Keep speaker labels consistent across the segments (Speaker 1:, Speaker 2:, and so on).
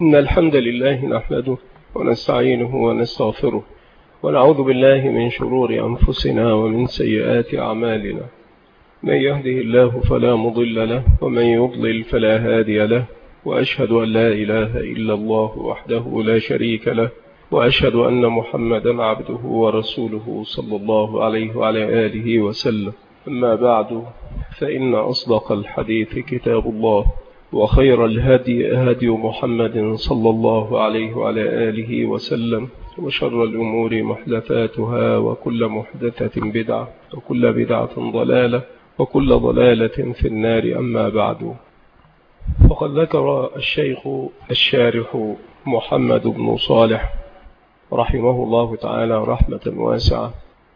Speaker 1: إن الحمد لله نحمده ونستعينه ونستغفره ونعوذ بالله من شرور أنفسنا ومن سيئات أعمالنا. من يهده الله فلا مضل له ومن يضلل فلا هادي له، وأشهد أن لا إله إلا الله وحده لا شريك له، وأشهد أن محمدا عبده ورسوله صلى الله عليه وعلى آله وسلم. أما بعد، فإن أصدق الحديث كتاب الله، وخير الهدي هدي محمد صلى الله عليه وعلى آله وسلم، وشر الأمور محدثاتها، وكل محدثة بدعة، وكل بدعة ضلالة، وكل ضلالة في النار. أما بعد، فقد ذكر الشيخ الشارح محمد بن صالح رحمه الله تعالى رحمة واسعة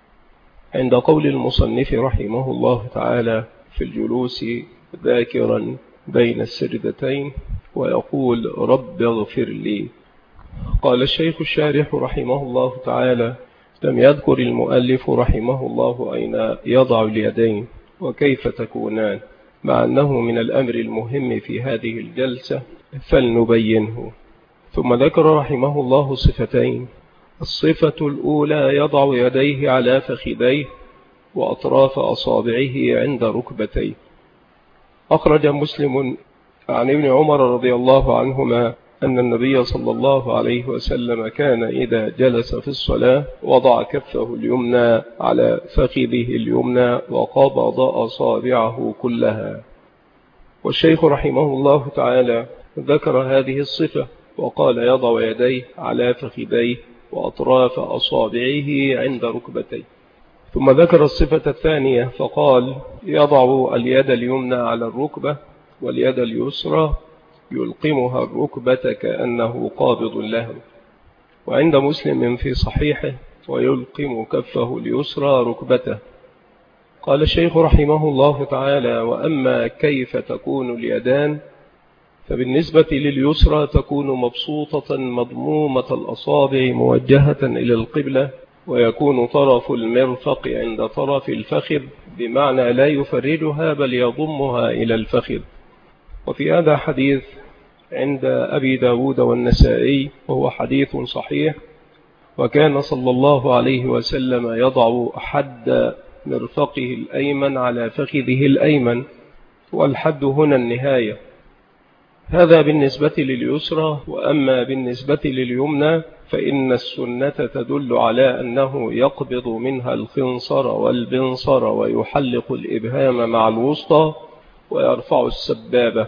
Speaker 1: عند قول المصنف رحمه الله تعالى في الجلوس ذاكرا بين السجدتين ويقول رب اغفر لي. قال الشيخ الشارح رحمه الله تعالى: لم يذكر المؤلف رحمه الله أين يضع اليدين وكيف تكونان، مع أنه من الأمر المهم في هذه الجلسة فلنبينه. ثم ذكر رحمه الله صفتين: الصفة الأولى يضع يديه على فخذيه وأطراف أصابعه عند ركبتيه. أخرج مسلم عن ابن عمر رضي الله عنهما أن النبي صلى الله عليه وسلم كان إذا جلس في الصلاة وضع كفه اليمنى على فخذه اليمنى وقبض أصابعه كلها. والشيخ رحمه الله تعالى ذكر هذه الصفة وقال يضع يديه على فخذيه وأطراف أصابعه عند ركبتيه. ثم ذكر الصفة الثانية فقال يضع اليد اليمنى على الركبة واليد اليسرى يلقمها الركبة كأنه قابض له. وعند مسلم في صحيحه ويلقم كفه اليسرى ركبته. قال الشيخ رحمه الله تعالى: وأما كيف تكون اليدان، فبالنسبة لليسرى تكون مبسوطة مضمومة الأصابع موجهة إلى القبلة، ويكون طرف المرفق عند طرف الفخذ، بمعنى لا يفرجها بل يضمها إلى الفخذ. وفي هذا حديث عند أبي داود والنسائي وهو حديث صحيح: وكان صلى الله عليه وسلم يضع حد مرفقه الأيمن على فخذه الأيمن، والحد هنا النهاية. هذا بالنسبة لليسرى. وأما بالنسبة لليمنى فإن السنة تدل على أنه يقبض منها الخنصر والبنصر ويحلق الإبهام مع الوسطى ويرفع السبابة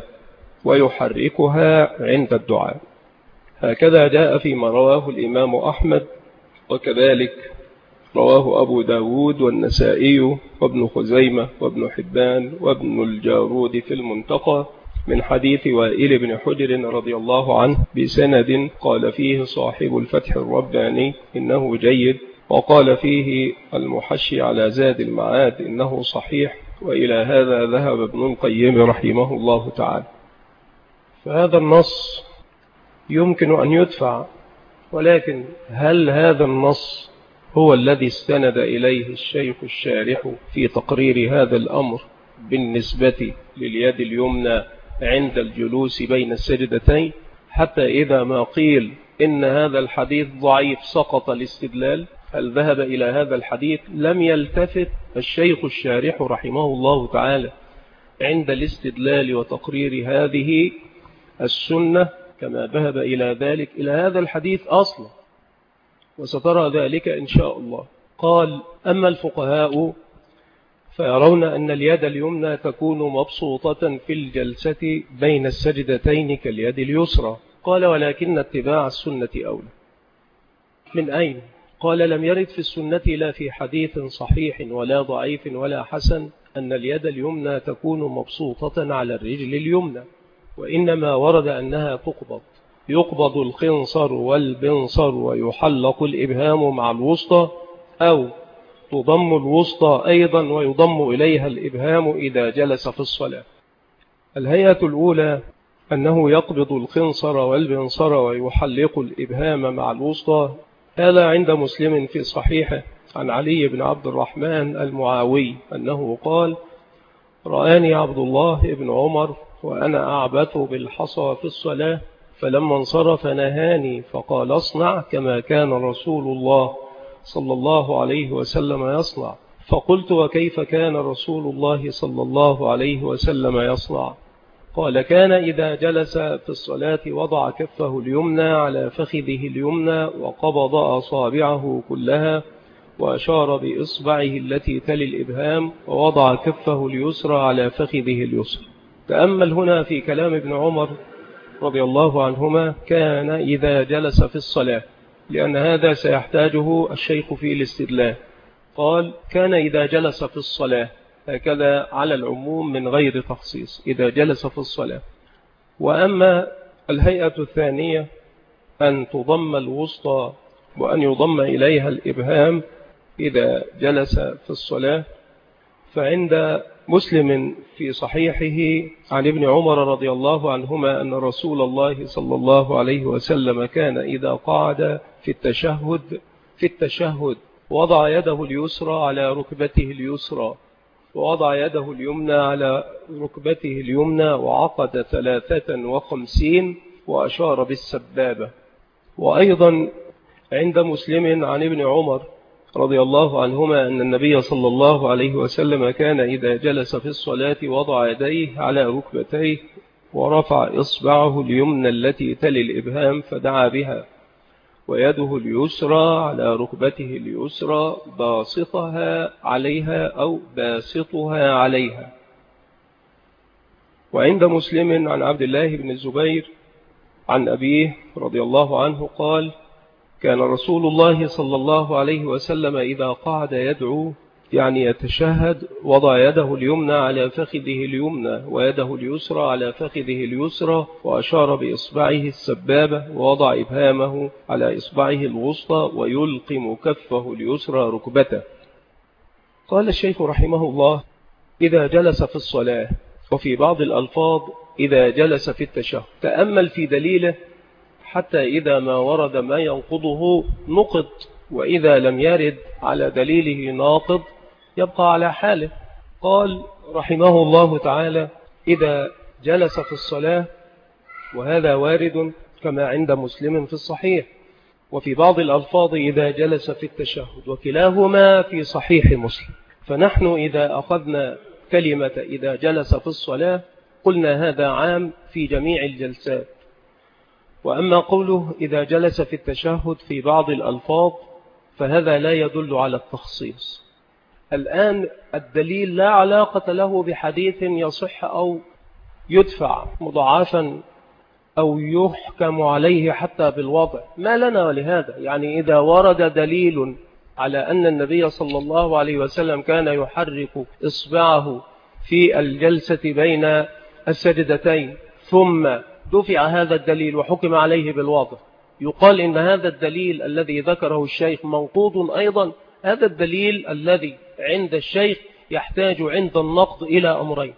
Speaker 1: ويحركها عند الدعاء. هكذا جاء فيما رواه الإمام أحمد، وكذلك رواه أبو داود والنسائي وابن خزيمة وابن حبان وابن الجارود في المنتقى من حديث وائل بن حجر رضي الله عنه بسند قال فيه صاحب الفتح الرباني إنه جيد، وقال فيه المحشي على زاد المعاد إنه صحيح. وإلى هذا ذهب ابن القيم رحمه الله تعالى. فهذا النص يمكن أن يدفع، ولكن هل هذا النص هو الذي استند إليه الشيخ الشارح في تقرير هذا الأمر بالنسبة لليد اليمنى عند الجلوس بين السجدتين، حتى إذا ما قيل إن هذا الحديث ضعيف سقط الاستدلال؟ هل ذهب إلى هذا الحديث؟ لم يلتفت الشيخ الشارح رحمه الله تعالى عند الاستدلال وتقرير هذه السنة كما ذهب إلى ذلك إلى هذا الحديث أصلا، وسترى ذلك إن شاء الله. قال: أما الفقهاء فيرون أن اليد اليمنى تكون مبسوطة في الجلسة بين السجدتين كاليد اليسرى. قال: ولكن اتباع السنة أولى. من أين؟ قال: لم يرد في السنة لا في حديث صحيح ولا ضعيف ولا حسن أن اليد اليمنى تكون مبسوطة على الرجل اليمنى، وإنما ورد أنها تقبض، يقبض الخنصر والبنصر ويحلق الإبهام مع الوسطى، أو تضم الوسطى أيضا ويضم إليها الإبهام إذا جلس في الصلاة. الهيئة الأولى أنه يقبض الخنصر والبنصر ويحلق الإبهام مع الوسطى. هذا عند مسلم في صحيحه عن علي بن عبد الرحمن المعاوي أنه قال: رآني عبد الله بن عمر وأنا أعبث بالحصى في الصلاة فلما انصرف نهاني فقال اصنع كما كان رسول الله صلى الله عليه وسلم يصنع. فقلت وكيف كان رسول الله صلى الله عليه وسلم يصنع؟ قال كان إذا جلس في الصلاة وضع كفه اليمنى على فخذه اليمنى وقبض أصابعه كلها وأشار بإصبعه التي تلي الإبهام ووضع كفه اليسرى على فخذه اليسرى. تأمل هنا في كلام ابن عمر رضي الله عنهما كان إذا جلس في الصلاة، لأن هذا سيحتاجه الشيخ في الاستدلال. قال كان إذا جلس في الصلاة، هكذا على العموم من غير تخصيص، إذا جلس في الصلاة. وأما الهيئة الثانية أن تضم الوسطى وأن يضم إليها الإبهام إذا جلس في الصلاة، فعند مسلم في صحيحه عن ابن عمر رضي الله عنهما أن رسول الله صلى الله عليه وسلم كان إذا قعد في التشهد وضع يده اليسرى على ركبته اليسرى ووضع يده اليمنى على ركبته اليمنى وعقد 53 وأشار بالسبابة. وأيضا عند مسلم عن ابن عمر رضي الله عنهما أن النبي صلى الله عليه وسلم كان إذا جلس في الصلاة وضع يديه على ركبتيه ورفع إصبعه اليمنى التي تلي الإبهام فدعا بها، ويده اليسرى على ركبته اليسرى باسطها عليها أو باسطها عليها. وعند مسلم عن عبد الله بن الزبير عن أبيه رضي الله عنه قال كان رسول الله صلى الله عليه وسلم إذا قعد يدعو يعني يتشهد وضع يده اليمنى على فخذه اليمنى ويده اليسرى على فخذه اليسرى وأشار بإصبعه السبابة ووضع إبهامه على إصبعه الوسطى ويلقم كفه اليسرى ركبته. قال الشيخ رحمه الله إذا جلس في الصلاة، وفي بعض الألفاظ إذا جلس في التشهد. تأمل في دليله حتى إذا ما ورد ما ينقضه نقض، وإذا لم يرد على دليله ناقض يبقى على حاله. قال رحمه الله تعالى إذا جلس في الصلاة، وهذا وارد كما عند مسلم في الصحيح، وفي بعض الألفاظ إذا جلس في التشهد، وكلاهما في صحيح مسلم. فنحن إذا أخذنا كلمة إذا جلس في الصلاة قلنا هذا عام في جميع الجلسات. وأما قوله إذا جلس في التشهد في بعض الألفاظ فهذا لا يدل على التخصيص. الآن الدليل لا علاقة له بحديث يصح أو يدفع مضاعفا أو يحكم عليه حتى بالوضع، ما لنا ولهذا. يعني إذا ورد دليل على أن النبي صلى الله عليه وسلم كان يحرك إصبعه في الجلسة بين السجدتين ثم دفع هذا الدليل وحكم عليه بالوضع، يقال إن هذا الدليل الذي ذكره الشيخ منقوض أيضا. هذا الدليل الذي عند الشيخ يحتاج عند النقض إلى أمرين: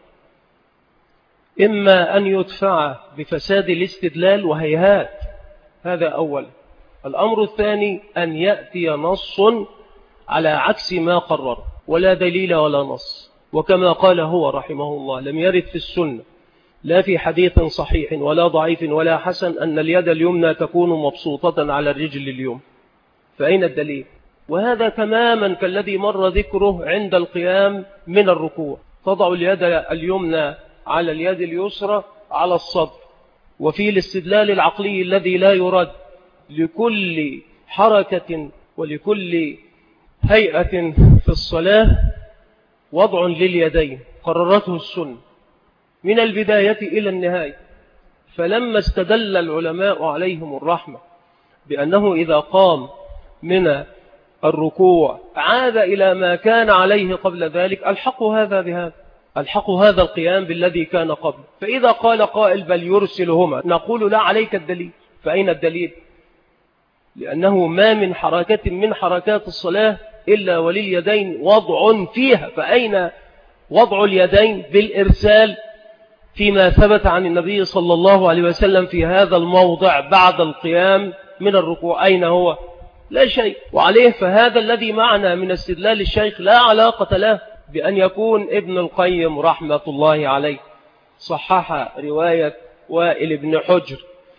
Speaker 1: إما أن يدفع بفساد الاستدلال وهيهات، هذا أول. الأمر الثاني أن يأتي نص على عكس ما قرر، ولا دليل ولا نص. وكما قال هو رحمه الله لم يرد في السنة لا في حديث صحيح ولا ضعيف ولا حسن أن اليد اليمنى تكون مبسوطة على الرجل اليمنى، فأين الدليل؟ وهذا تماما كالذي مر ذكره عند القيام من الركوع، تضع اليد اليمنى على اليد اليسرى على الصدر. وفي الاستدلال العقلي الذي لا يرد لكل حركة ولكل هيئة في الصلاة وضع لليدين قررته السنة من البداية إلى النهاية. فلما استدل العلماء عليهم الرحمة بأنه إذا قام من الركوع عاد إلى ما كان عليه قبل ذلك، الحقوا هذا بهذا، الحقوا هذا القيام بالذي كان قبل. فإذا قال قائل بل يرسلهما، نقول لا، عليك الدليل. فأين الدليل؟ لأنه ما من حركة من حركات الصلاة إلا ولليدين وضع فيها، فأين وضع اليدين بالإرسال فيما ثبت عن النبي صلى الله عليه وسلم في هذا الموضع بعد القيام من الركوع؟ أين هو؟ لا شيء. وعليه فهذا الذي معنا من استدلال الشيخ لا علاقة له بأن يكون ابن القيم رحمة الله عليه صحح رواية وائل بن حجر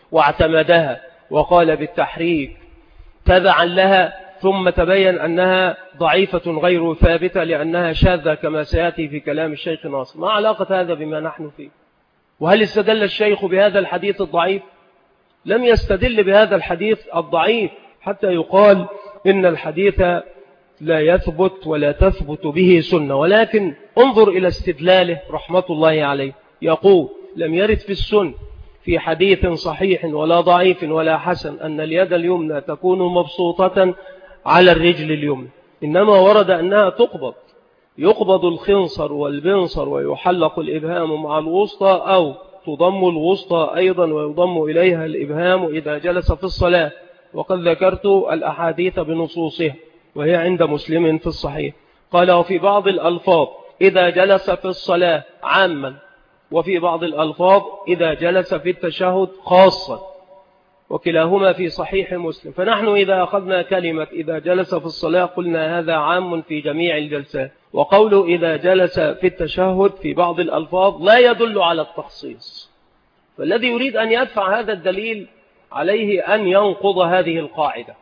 Speaker 1: واعتمدها وقال بالتحريك تبعا لها، ثم تبين أنها ضعيفة غير ثابتة لأنها شاذة كما سيأتي في كلام الشيخ ناصر. ما علاقة هذا بما نحن فيه؟ وهل استدل الشيخ بهذا الحديث الضعيف؟ لم يستدل بهذا الحديث الضعيف حتى يقال إن الحديث لا يثبت ولا تثبت به سنة، ولكن انظر إلى استدلاله رحمة الله عليه. يقول لم يرد في السنة في حديث صحيح ولا ضعيف ولا حسن أن اليد اليمنى تكون مبسوطة على الرجل اليمنى، إنما ورد أنها يقبض الخنصر والبنصر ويحلق الإبهام مع الوسطى، أو تضم الوسطى أيضا ويضم إليها الإبهام إذا جلس في الصلاة. وقد ذكرت الأحاديث بنصوصها وهي عند مسلم في الصحيح. قال وفي بعض الألفاظ إذا جلس في الصلاة عاما، وفي بعض الألفاظ إذا جلس في التشهد خاصة، وكلاهما في صحيح مسلم. فنحن إذا أخذنا كلمة إذا جلس في الصلاة قلنا هذا عام في جميع الجلسات، وقوله إذا جلس في التشهد في بعض الألفاظ لا يدل على التخصيص. فالذي يريد أن يدفع هذا الدليل عليه أن ينقض هذه القاعدة،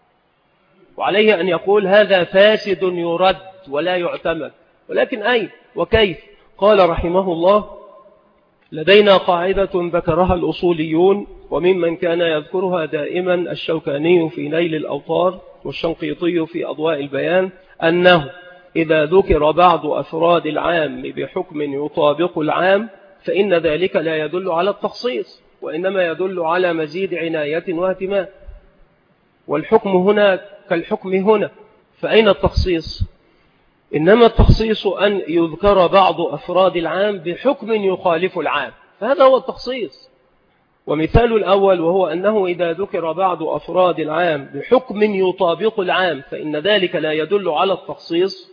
Speaker 1: وعليه أن يقول هذا فاسد يرد ولا يعتمد. ولكن أين وكيف؟ قال رحمه الله لدينا قاعدة ذكرها الأصوليون وممن كان يذكرها دائما الشوكاني في نيل الأوطار والشنقيطي في أضواء البيان، أنه إذا ذكر بعض أفراد العام بحكم يطابق العام فإن ذلك لا يدل على التخصيص، وإنما يدل على مزيد عناية واهتمام. والحكم هنا كالحكم هنا، فأين التخصيص؟ إنما التخصيص أن يذكر بعض أفراد العام بحكم يخالف العام، فهذا هو التخصيص. ومثال الأول وهو أنه إذا ذكر بعض أفراد العام بحكم يطابق العام فإن ذلك لا يدل على التخصيص.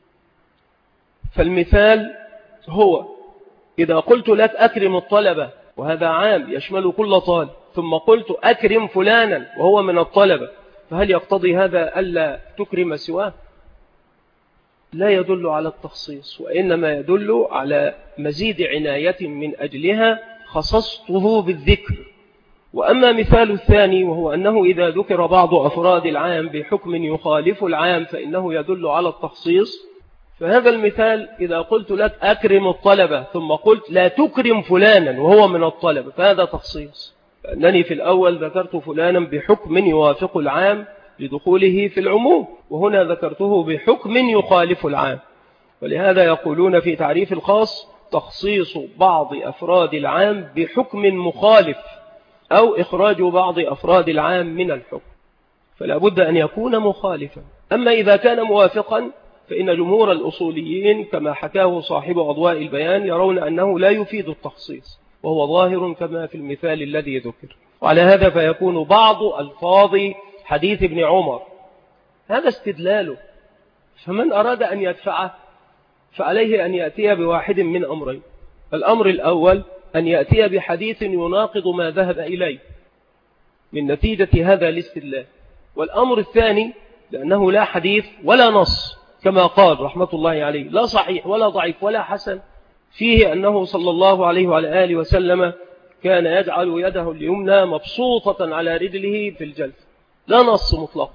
Speaker 1: فالمثال هو إذا قلت لك أكرم الطلبة، وهذا عام يشمل كل طالب، ثم قلت أكرم فلانا وهو من الطلبة، فهل يقتضي هذا ألا تكرم سواه؟ لا يدل على التخصيص، وإنما يدل على مزيد عناية من أجلها خصصته بالذكر. وأما مثال الثاني وهو أنه إذا ذكر بعض أفراد العام بحكم يخالف العام فإنه يدل على التخصيص. فهذا المثال إذا قلت لك أكرم الطلبة ثم قلت لا تكرم فلانا وهو من الطلبة فهذا تخصيص، لأنني في الأول ذكرت فلانا بحكم يوافق العام لدخوله في العموم، وهنا ذكرته بحكم يخالف العام. ولهذا يقولون في تعريف الخاص تخصيص بعض أفراد العام بحكم مخالف، أو إخراج بعض أفراد العام من الحكم، فلا بد أن يكون مخالفا. أما إذا كان موافقا فإن جمهور الأصوليين كما حكاه صاحب أضواء البيان يرون أنه لا يفيد التخصيص، وهو ظاهر كما في المثال الذي ذكر. وعلى هذا فيكون بعض ألفاظ حديث ابن عمر هذا استدلاله، فمن أراد أن يدفعه فعليه أن يأتي بواحد من أمرين. الأمر الأول أن يأتي بحديث يناقض ما ذهب إليه من نتيجة هذا الاستدلال. والأمر الثاني لأنه لا حديث ولا نص كما قال رحمة الله عليه، لا صحيح ولا ضعيف ولا حسن فيه أنه صلى الله عليه وعلى آله وسلم كان يجعل يده اليمنى مبسوطة على رجله في الجلسة، لا نص مطلق.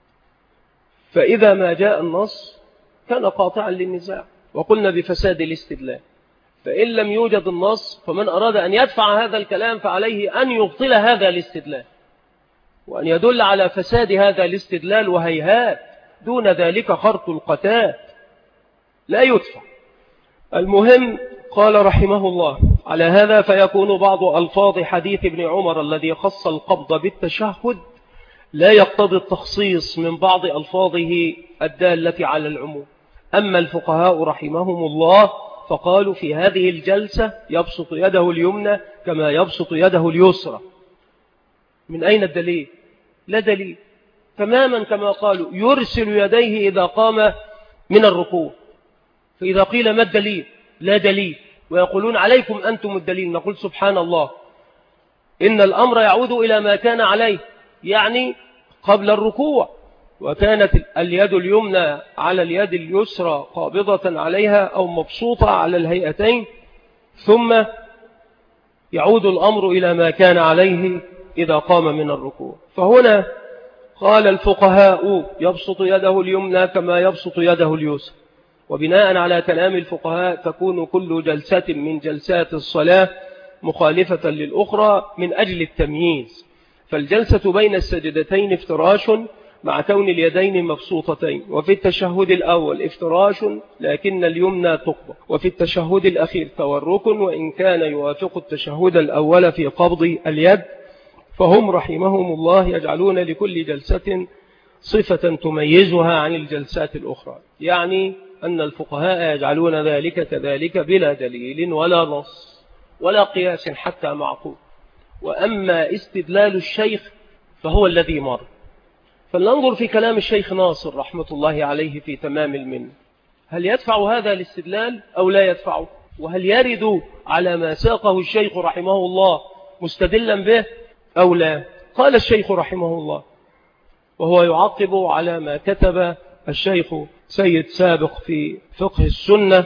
Speaker 1: فإذا ما جاء النص كان قاطعا للنزاع وقلنا بفساد الاستدلال. فإن لم يوجد النص فمن أراد أن يدفع هذا الكلام فعليه أن يبطل هذا الاستدلال وأن يدل على فساد هذا الاستدلال، وهيهات دون ذلك خرط القتال لا يدفع. المهم قال رحمه الله على هذا فيكون بعض ألفاظ حديث ابن عمر الذي خص القبض بالتشهد لا يقتضي التخصيص من بعض ألفاظه الدالة على العموم. أما الفقهاء رحمهم الله فقالوا في هذه الجلسة يبسط يده اليمنى كما يبسط يده اليسرى. من أين الدليل؟ لا دليل، تماما كما قالوا يرسل يديه إذا قام من الركوع. فإذا قيل ما الدليل؟ لا دليل، ويقولون عليكم أنتم الدليل. نقول سبحان الله، إن الأمر يعود إلى ما كان عليه، يعني قبل الركوع، وكانت اليد اليمنى على اليد اليسرى قابضة عليها أو مبسوطة على الهيئتين، ثم يعود الأمر إلى ما كان عليه إذا قام من الركوع. فهنا قال الفقهاء يبسط يده اليمنى كما يبسط يده اليسرى، وبناء على كلام الفقهاء تكون كل جلسة من جلسات الصلاة مخالفة للأخرى من أجل التمييز. فالجلسة بين السجدتين افتراش مع كون اليدين مبسوطتين، وفي التشهد الأول افتراش لكن اليمنى تقبض، وفي التشهد الأخير تورك وإن كان يوافق التشهد الأول في قبض اليد. فهم رحمهم الله يجعلون لكل جلسة صفة تميزها عن الجلسات الأخرى، يعني أن الفقهاء يجعلون ذلك كذلك بلا دليل ولا نص ولا قياس حتى معقول. وأما استدلال الشيخ فهو الذي مر. فلننظر في كلام الشيخ ناصر رحمة الله عليه في تمام المنة، هل يدفع هذا الاستدلال أو لا يدفعه؟ وهل يرد على ما ساقه الشيخ رحمه الله مستدلا به أو لا؟ قال الشيخ رحمه الله وهو يعقب على ما كتب الشيخ سيد سابق في فقه السنة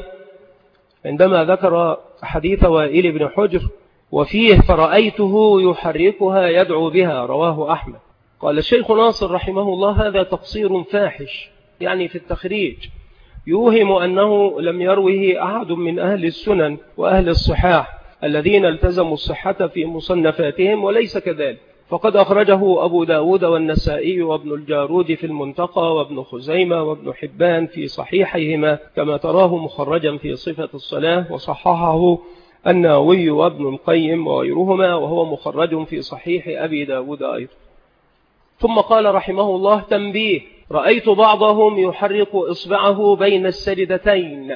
Speaker 1: عندما ذكر حديث وائل بن حجر وفيه فرأيته يحركها يدعو بها، رواه أحمد. قال الشيخ ناصر رحمه الله هذا تقصير فاحش، يعني في التخريج يوهم أنه لم يروه أحد من أهل السنن وأهل الصحاح الذين التزموا الصحة في مصنفاتهم، وليس كذلك، فقد أخرجه أبو داود والنسائي وابن الجارود في المنتقى وابن خزيمة وابن حبان في صحيحيهما كما تراه مخرجا في صفة الصلاة، وصححه النووي وابن القيم وغيرهما وهو مخرج في صحيح أبي داود أيضا. ثم قال رحمه الله تنبيه: رأيت بعضهم يحرك إصبعه بين السجدتين،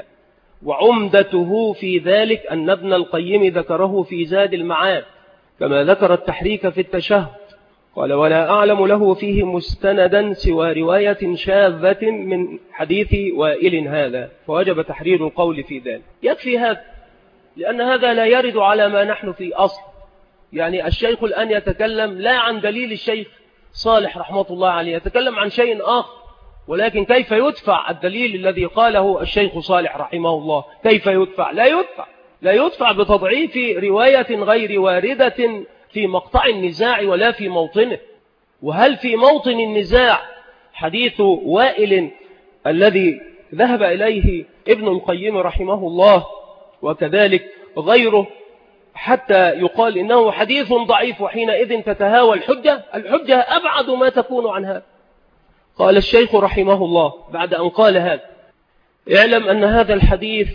Speaker 1: وعمدته في ذلك أن ابن القيم ذكره في زاد المعاد كما ذكر التحريك في التشهد. قال: ولا أعلم له فيه مستندا سوى رواية شاذة من حديث وائل هذا، فوجب تحرير القول في ذلك. يكفي هذا، لأن هذا لا يرد على ما نحن فيه أصل. يعني الشيخ الآن يتكلم لا عن دليل الشيخ صالح رحمة الله عليه، يتكلم عن شيء آخر، ولكن كيف يدفع الدليل الذي قاله الشيخ صالح رحمه الله؟ كيف يدفع؟ لا يدفع بتضعيف رواية غير واردة في مقطع النزاع ولا في موطنه. وهل في موطن النزاع حديث وائل الذي ذهب إليه ابن القيم رحمه الله وكذلك غيره حتى يقال إنه حديث ضعيف وحينئذ تتهاوى الحجة أبعد ما تكون عن هذا. قال الشيخ رحمه الله بعد أن قال هذا: اعلم أن هذا الحديث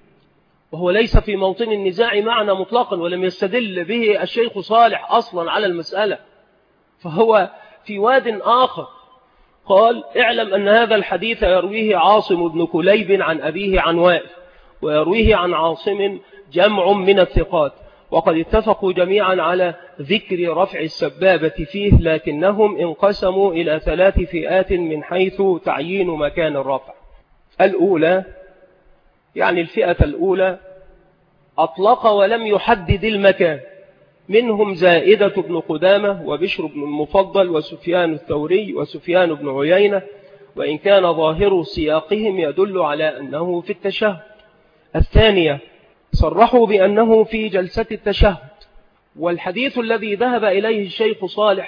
Speaker 1: وهو ليس في موطن النزاع معنى مطلقا، ولم يستدل به الشيخ صالح أصلا على المسألة، فهو في واد آخر. قال: اعلم أن هذا الحديث يرويه عاصم بن كليب عن أبيه عن وائل، ويرويه عن عاصم جمع من الثقات، وقد اتفقوا جميعا على ذكر رفع السبابة فيه، لكنهم انقسموا إلى 3 فئات من حيث تعيين مكان الرفع. الأولى، يعني الفئة الأولى، أطلق ولم يحدد المكان، منهم زائدة بن قدامة وبشر بن المفضل وسفيان الثوري وسفيان بن عيينة، وإن كان ظاهر سياقهم يدل على أنه في التشهد. الثانية، صرحوا بأنه في جلسة التشهد، والحديث الذي ذهب إليه الشيخ صالح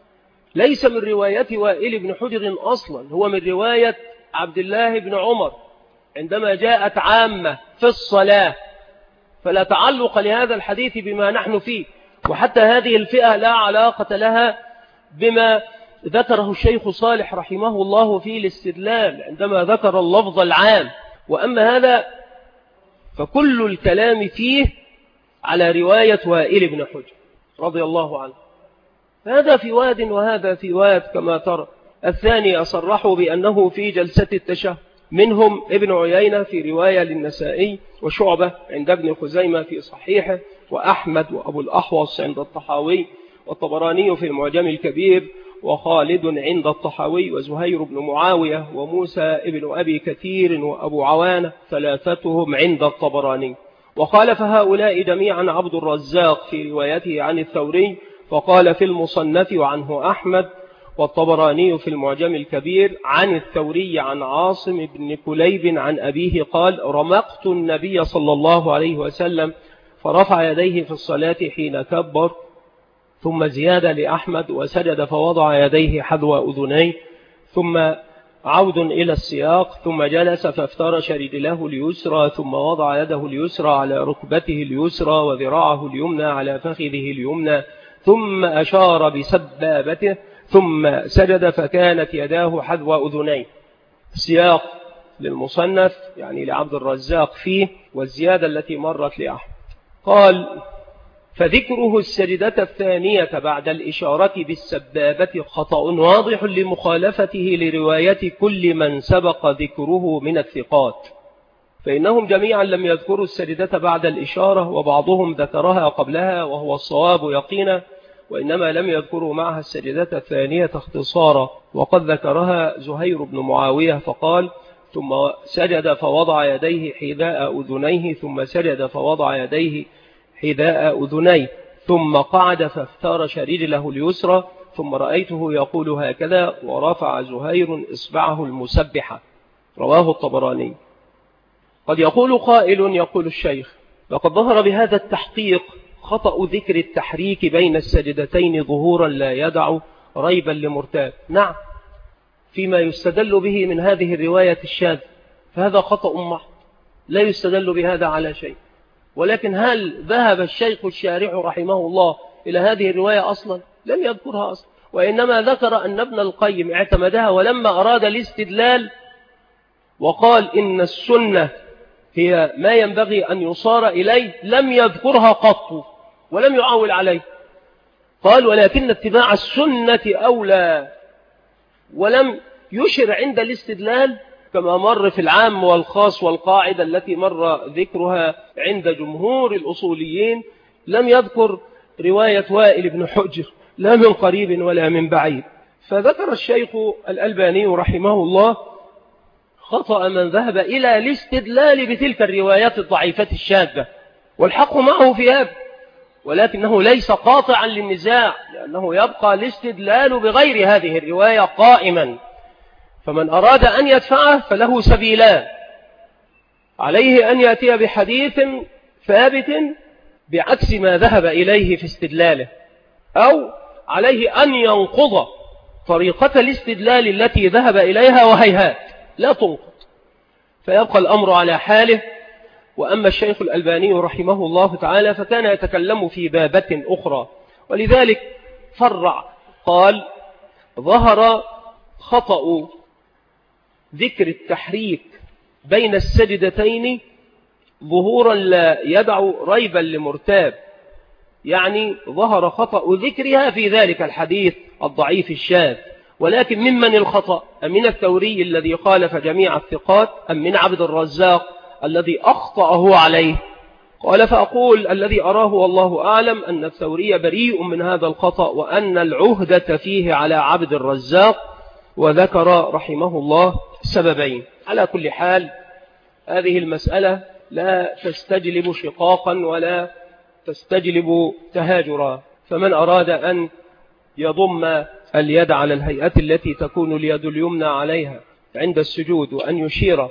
Speaker 1: ليس من رواية وائل بن حجر أصلا، هو من رواية عبد الله بن عمر عندما جاءت عامة في الصلاة، فلا تعلق لهذا الحديث بما نحن فيه. وحتى هذه الفئة لا علاقة لها بما ذكره الشيخ صالح رحمه الله في الاستدلال عندما ذكر اللفظ العام. وأما هذا فكل الكلام فيه على رواية وائل بن حجر رضي الله عنه، هذا في واد وهذا في واد كما ترى. الثاني أصرحوا بأنه في جلسة التشهد، منهم ابن عيينة في رواية للنسائي، وشعبة عند ابن خزيمة في صحيحه، وأحمد وأبو الأحوص عند الطحاوي، والطبراني في المعجم الكبير، وخالد عند الطحاوي، وزهير بن معاوية، وموسى ابن أبي كثير، وأبو عوانة، 3 عند الطبراني. وخالف هؤلاء جميعا عبد الرزاق في روايته عن الثوري، فقال في المصنف وعنه أحمد، والطبراني في المعجم الكبير عن الثوري عن عاصم بن كليب عن أبيه قال: رمقت النبي صلى الله عليه وسلم فرفع يديه في الصلاة حين كبر، ثم زيادة لأحمد وسجد فوضع يديه حذو أذنيه، ثم عود إلى السياق، ثم جلس فافترش رجله اليسرى، ثم وضع يده اليسرى على ركبته اليسرى وذراعه اليمنى على فخذه اليمنى، ثم أشار بسبابته، ثم سجد فكانت يداه حذو أذنيه. سياق للمصنف يعني لعبد الرزاق فيه، والزيادة التي مرت لأحمد. قال: فذكره السجدة الثانية بعد الإشارة بالسبابة خطأ واضح لمخالفته لرواية كل من سبق ذكره من الثقات، فإنهم جميعا لم يذكروا السجدة بعد الإشارة، وبعضهم ذكرها قبلها وهو الصواب يقينا، وإنما لم يذكروا معها السجدة الثانية اختصارا، وقد ذكرها زهير بن معاوية فقال: ثم سجد فوضع يديه حذاء أذنيه، ثم سجد فوضع يديه حذاء أذنيه، ثم قعد فافترش رجله اليسرى، ثم رأيته يقول هكذا، ورفع زهير إصبعه المسبحة. رواه الطبراني. قد يقول قائل، يقول الشيخ: لقد ظهر بهذا التحقيق خطأ ذكر التحريك بين السجدتين ظهورا لا يدع ريبا لمرتاب. نعم، فيما يستدل به من هذه الرواية الشاذة، فهذا خطأ محض لا يستدل بهذا على شيء. ولكن هل ذهب الشيخ الشارح رحمه الله إلى هذه الرواية أصلا؟ لم يذكرها أصلا، وإنما ذكر أن ابن القيم اعتمدها، ولما أراد الاستدلال وقال إن السنة هي ما ينبغي أن يصار إليه لم يذكرها قط ولم يعول عليه. قال: ولكن اتباع السنة أولى، ولم يشر عند الاستدلال كما مر في العام والخاص والقاعدة التي مر ذكرها عند جمهور الأصوليين. لم يذكر رواية وائل بن حجر لا من قريب ولا من بعيد. فذكر الشيخ الألباني رحمه الله خطأ من ذهب إلى الاستدلال بتلك الروايات الضعيفة الشاذة، والحق معه في هذا، ولكنه ليس قاطعا للنزاع، لأنه يبقى الاستدلال بغير هذه الرواية قائما. فمن أراد أن يدفعه فله سبيلان: عليه أن يأتي بحديث ثابت بعكس ما ذهب إليه في استدلاله، أو عليه أن ينقض طريقة الاستدلال التي ذهب إليها، وهيهات لا تنقض، فيبقى الأمر على حاله. وأما الشيخ الألباني رحمه الله تعالى فكان يتكلم في بابة أخرى، ولذلك فرع قال: ظهر خطأ ذكر التحريك بين السجدتين ظهورا لا يدع ريبا لمرتاب، يعني ظهر خطأ ذكرها في ذلك الحديث الضعيف الشاذ. ولكن ممن الخطأ؟ أم من الثوري الذي خالف جميع الثقات، أم من عبد الرزاق الذي أخطأه عليه؟ قال: فأقول الذي أراه والله أعلم أن الثوري بريء من هذا الخطأ، وأن العهدة فيه على عبد الرزاق، وذكر رحمه الله سببين. على كل حال هذه المسألة لا تستجلب شقاقا ولا تستجلب تهاجرا، فمن أراد أن يضم اليد على الهيئة التي تكون اليد اليمنى عليها عند السجود، وأن يشير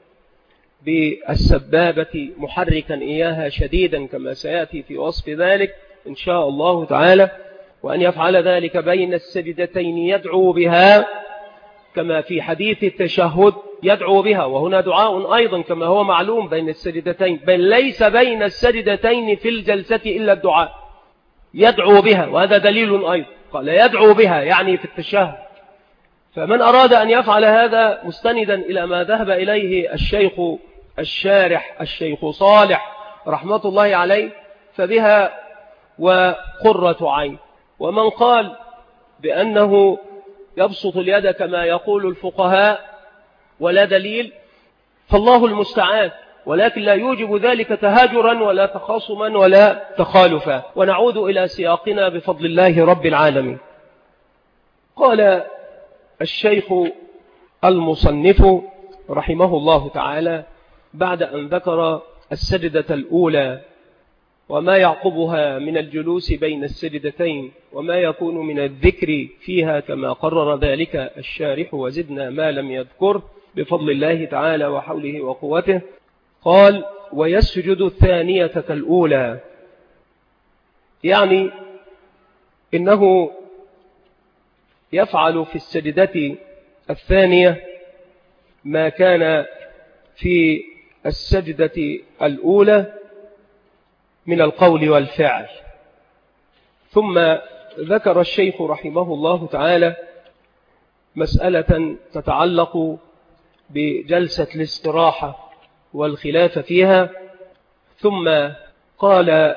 Speaker 1: بالسبابة محركا إياها شديدا كما سيأتي في وصف ذلك إن شاء الله تعالى، وأن يفعل ذلك بين السجدتين يدعو بها كما في حديث التشهد يدعو بها، وهنا دعاء أيضا كما هو معلوم بين السجدتين، بل ليس بين السجدتين في الجلسة إلا الدعاء يدعو بها، وهذا دليل أيضا. قال يدعو بها يعني في التشهد. فمن أراد أن يفعل هذا مستندا إلى ما ذهب إليه الشيخ الشارح الشيخ صالح رحمة الله عليه فبها وقرة عين. ومن قال بأنه يبسط اليد كما يقول الفقهاء ولا دليل فالله المستعان، ولكن لا يوجب ذلك تهاجرا ولا تخاصما ولا تخالفا. ونعود إلى سياقنا بفضل الله رب العالمين. قال الشيخ المصنف رحمه الله تعالى بعد أن ذكر السجدة الأولى وما يعقبها من الجلوس بين السجدتين وما يكون من الذكر فيها كما قرر ذلك الشارح وزدنا ما لم يذكر بفضل الله تعالى وحوله وقوته، قال ويسجد الثانية كالأولى، يعني إنه يفعل في السجدة الثانية ما كان في السجدة الأولى من القول والفعل. ثم ذكر الشيخ رحمه الله تعالى مسألة تتعلق بجلسة الاستراحة والخلاف فيها، ثم قال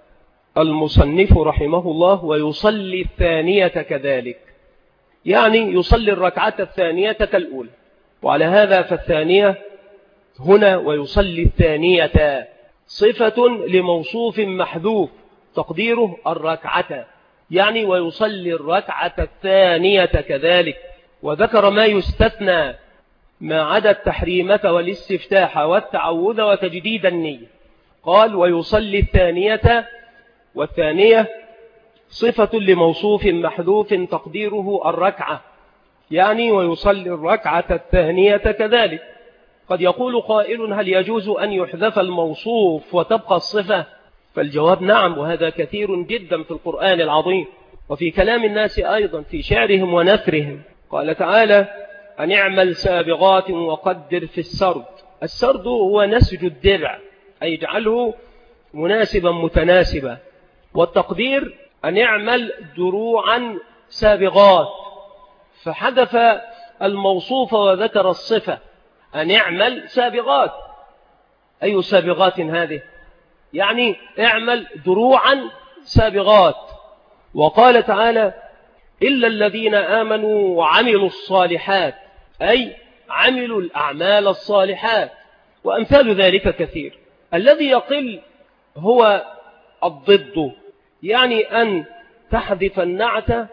Speaker 1: المصنف رحمه الله: ويصلي الثانية كذلك، يعني يصلي الركعة الثانية كالأولى. وعلى هذا فالثانية هنا ويصلي الثانية صفة لموصوف محذوف تقديره الركعة، يعني ويصلي الركعة الثانية كذلك. وذكر ما يستثنى ما عدا التحريمة والاستفتاح والتعوذ وتجديد النية. قال: ويصلي الثانية، والثانية صفة لموصوف محذوف تقديره الركعة، يعني ويصلي الركعة الثانية كذلك. قد يقول قائل: هل يجوز أن يحذف الموصوف وتبقى الصفة؟ فالجواب نعم، وهذا كثير جدا في القرآن العظيم وفي كلام الناس أيضا في شعرهم ونثرهم. قال تعالى: أن اعمل سابغات وقدر في السرد. السرد هو نسج الدرع، أي اجعله مناسبا متناسبا. والتقدير أن يعمل دروعا سابغات، فحذف الموصوف وذكر الصفة. أن يعمل سابغات، أي سابغات هذه؟ يعني اعمل دروعا سابغات. وقال تعالى: إلا الذين آمنوا وعملوا الصالحات، أي عملوا الأعمال الصالحات. وأمثال ذلك كثير. الذي يقل هو الضد، يعني أن تحذف النعت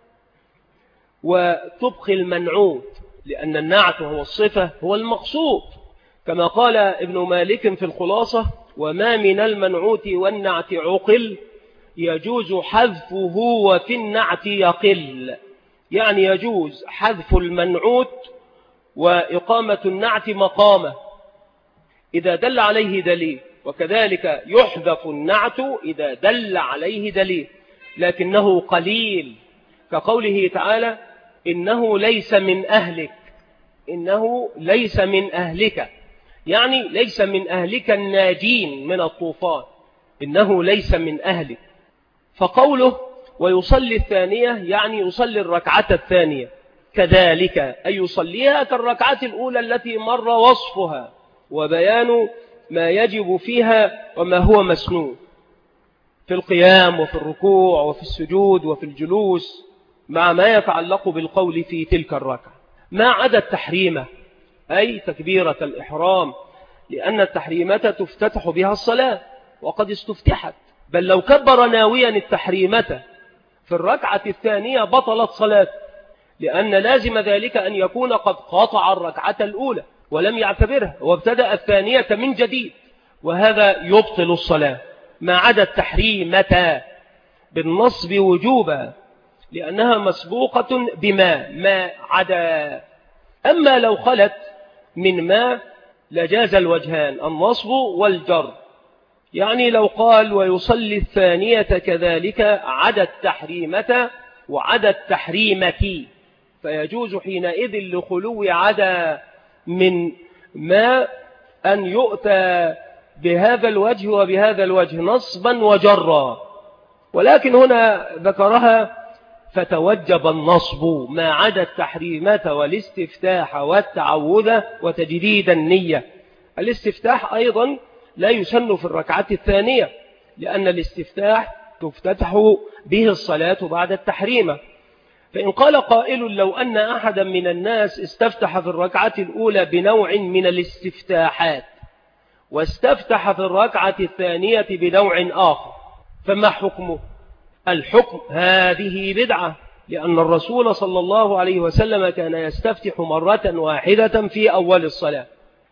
Speaker 1: وتبقي المنعوت، لأن النعت هو الصفة هو المقصود، كما قال ابن مالك في الخلاصة: وما من المنعوت والنعت عقل يجوز حذفه وفي النعت يقل. يعني يجوز حذف المنعوت وإقامة النعت مقامه إذا دل عليه دليل، وكذلك يحذف النعت إذا دل عليه دليل، لكنه قليل، كقوله تعالى: إنه ليس من أهلك. إنه ليس من أهلك، يعني ليس من أهلك الناجين من الطوفان، إنه ليس من أهلك. فقوله ويصلي الثانية يعني يصلي الركعة الثانية كذلك، أي يصليها كالركعة الأولى التي مر وصفها وبيان ما يجب فيها وما هو مسنون في القيام وفي الركوع وفي السجود وفي الجلوس، مع ما يتعلق بالقول في تلك الركعة، ما عدا التحريمة، أي تكبيرة الإحرام، لأن التحريمة تفتتح بها الصلاة وقد استفتحت. بل لو كبر ناويا التحريمة في الركعة الثانية بطلت صلاة، لأن لازم ذلك أن يكون قد قاطع الركعة الأولى ولم يعتبرها وابتدأ الثانية من جديد، وهذا يبطل الصلاة، ما عدا التحريمة بالنصب وجوبا، لأنها مسبوقة بما ما عدا. أما لو خلت من ما لجاز الوجهان، النصب والجر. يعني لو قال ويصلي الثانية كذلك عدا التحريمة وعدا التحريمة، فيجوز حينئذ لخلو عدا من ما أن يؤتى بهذا الوجه وبهذا الوجه نصبا وجرا، ولكن هنا ذكرها فتوجب النصب ما عدا التحريمة والاستفتاح والتعوذ وتجديد النية. الاستفتاح أيضا لا يسن في الركعة الثانية، لأن الاستفتاح تفتتح به الصلاة بعد التحريمة. فإن قال قائل لو أن أحدا من الناس استفتح في الركعة الأولى بنوع من الاستفتاحات واستفتح في الركعة الثانية بنوع آخر، فما حكمه؟ الحكم هذه بدعة، لأن الرسول صلى الله عليه وسلم كان يستفتح مرة واحدة في أول الصلاة.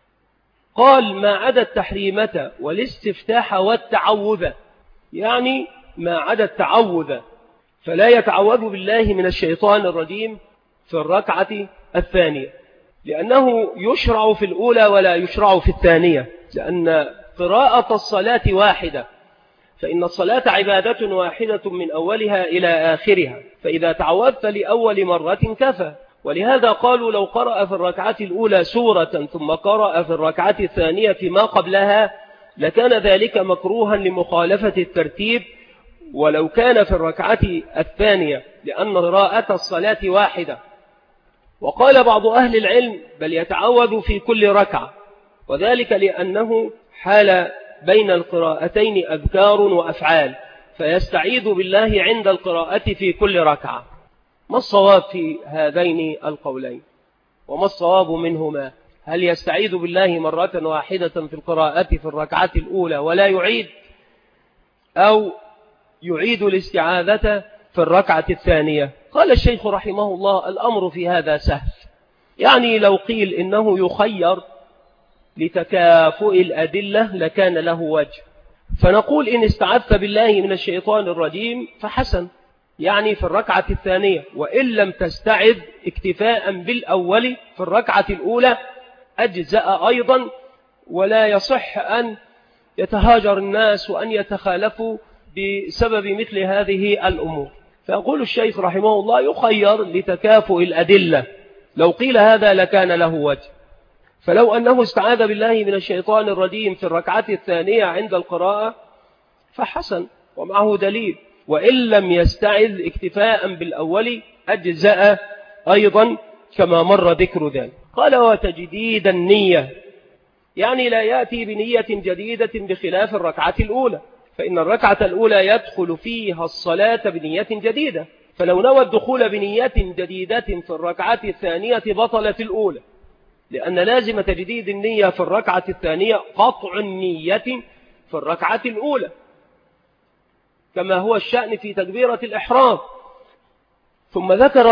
Speaker 1: قال ما عدا التحريمة والاستفتاح والتعوذ، يعني ما عدا التعوذ، فلا يتعوذ بالله من الشيطان الرجيم في الركعة الثانية، لأنه يشرع في الأولى ولا يشرع في الثانية، لأن قراءة الصلاة واحدة، فإن الصلاة عبادة واحدة من أولها إلى آخرها، فإذا تعودت لأول مرة كفى. ولهذا قالوا لو قرأ في الركعة الأولى سورة ثم قرأ في الركعة الثانية ما قبلها لكان ذلك مكروها لمخالفة الترتيب ولو كان في الركعة الثانية، لأن قراءة الصلاة واحدة. وقال بعض أهل العلم بل يتعوذ في كل ركعة، وذلك لأنه حال بين القراءتين أذكار وأفعال، فيستعيذ بالله عند القراءة في كل ركعة. ما الصواب في هذين القولين؟ وما الصواب منهما؟ هل يستعيذ بالله مرة واحدة في القراءة في الركعة الأولى ولا يعيد، أو يعيد الاستعاذة في الركعة الثانية؟ قال الشيخ رحمه الله الأمر في هذا سهل، يعني لو قيل إنه يخير لتكافؤ الأدلة لكان له وجه، فنقول إن استعذت بالله من الشيطان الرجيم فحسن، يعني في الركعة الثانية، وإن لم تستعذ اكتفاء بالأول في الركعة الأولى أجزأ أيضا، ولا يصح أن يتهاجر الناس وأن يتخالفوا بسبب مثل هذه الأمور. فيقول الشيخ رحمه الله يخير لتكافؤ الأدلة، لو قيل هذا لكان له وجه. فلو أنه استعاذ بالله من الشيطان الرجيم في الركعة الثانية عند القراءة فحسن ومعه دليل، وإن لم يستعذ اكتفاء بالأول أجزأ أيضا كما مر ذكر ذلك. قال وتجديد النية، يعني لا يأتي بنية جديدة بخلاف الركعة الأولى، فإن الركعة الأولى يدخل فيها الصلاة بنية جديدة، فلو نوى الدخول بنية جديدة في الركعة الثانية بطلت الأولى، لأن لازم تجديد النية في الركعة الثانية قطع النية في الركعة الأولى، كما هو الشأن في تكبيرة الإحرام. ثم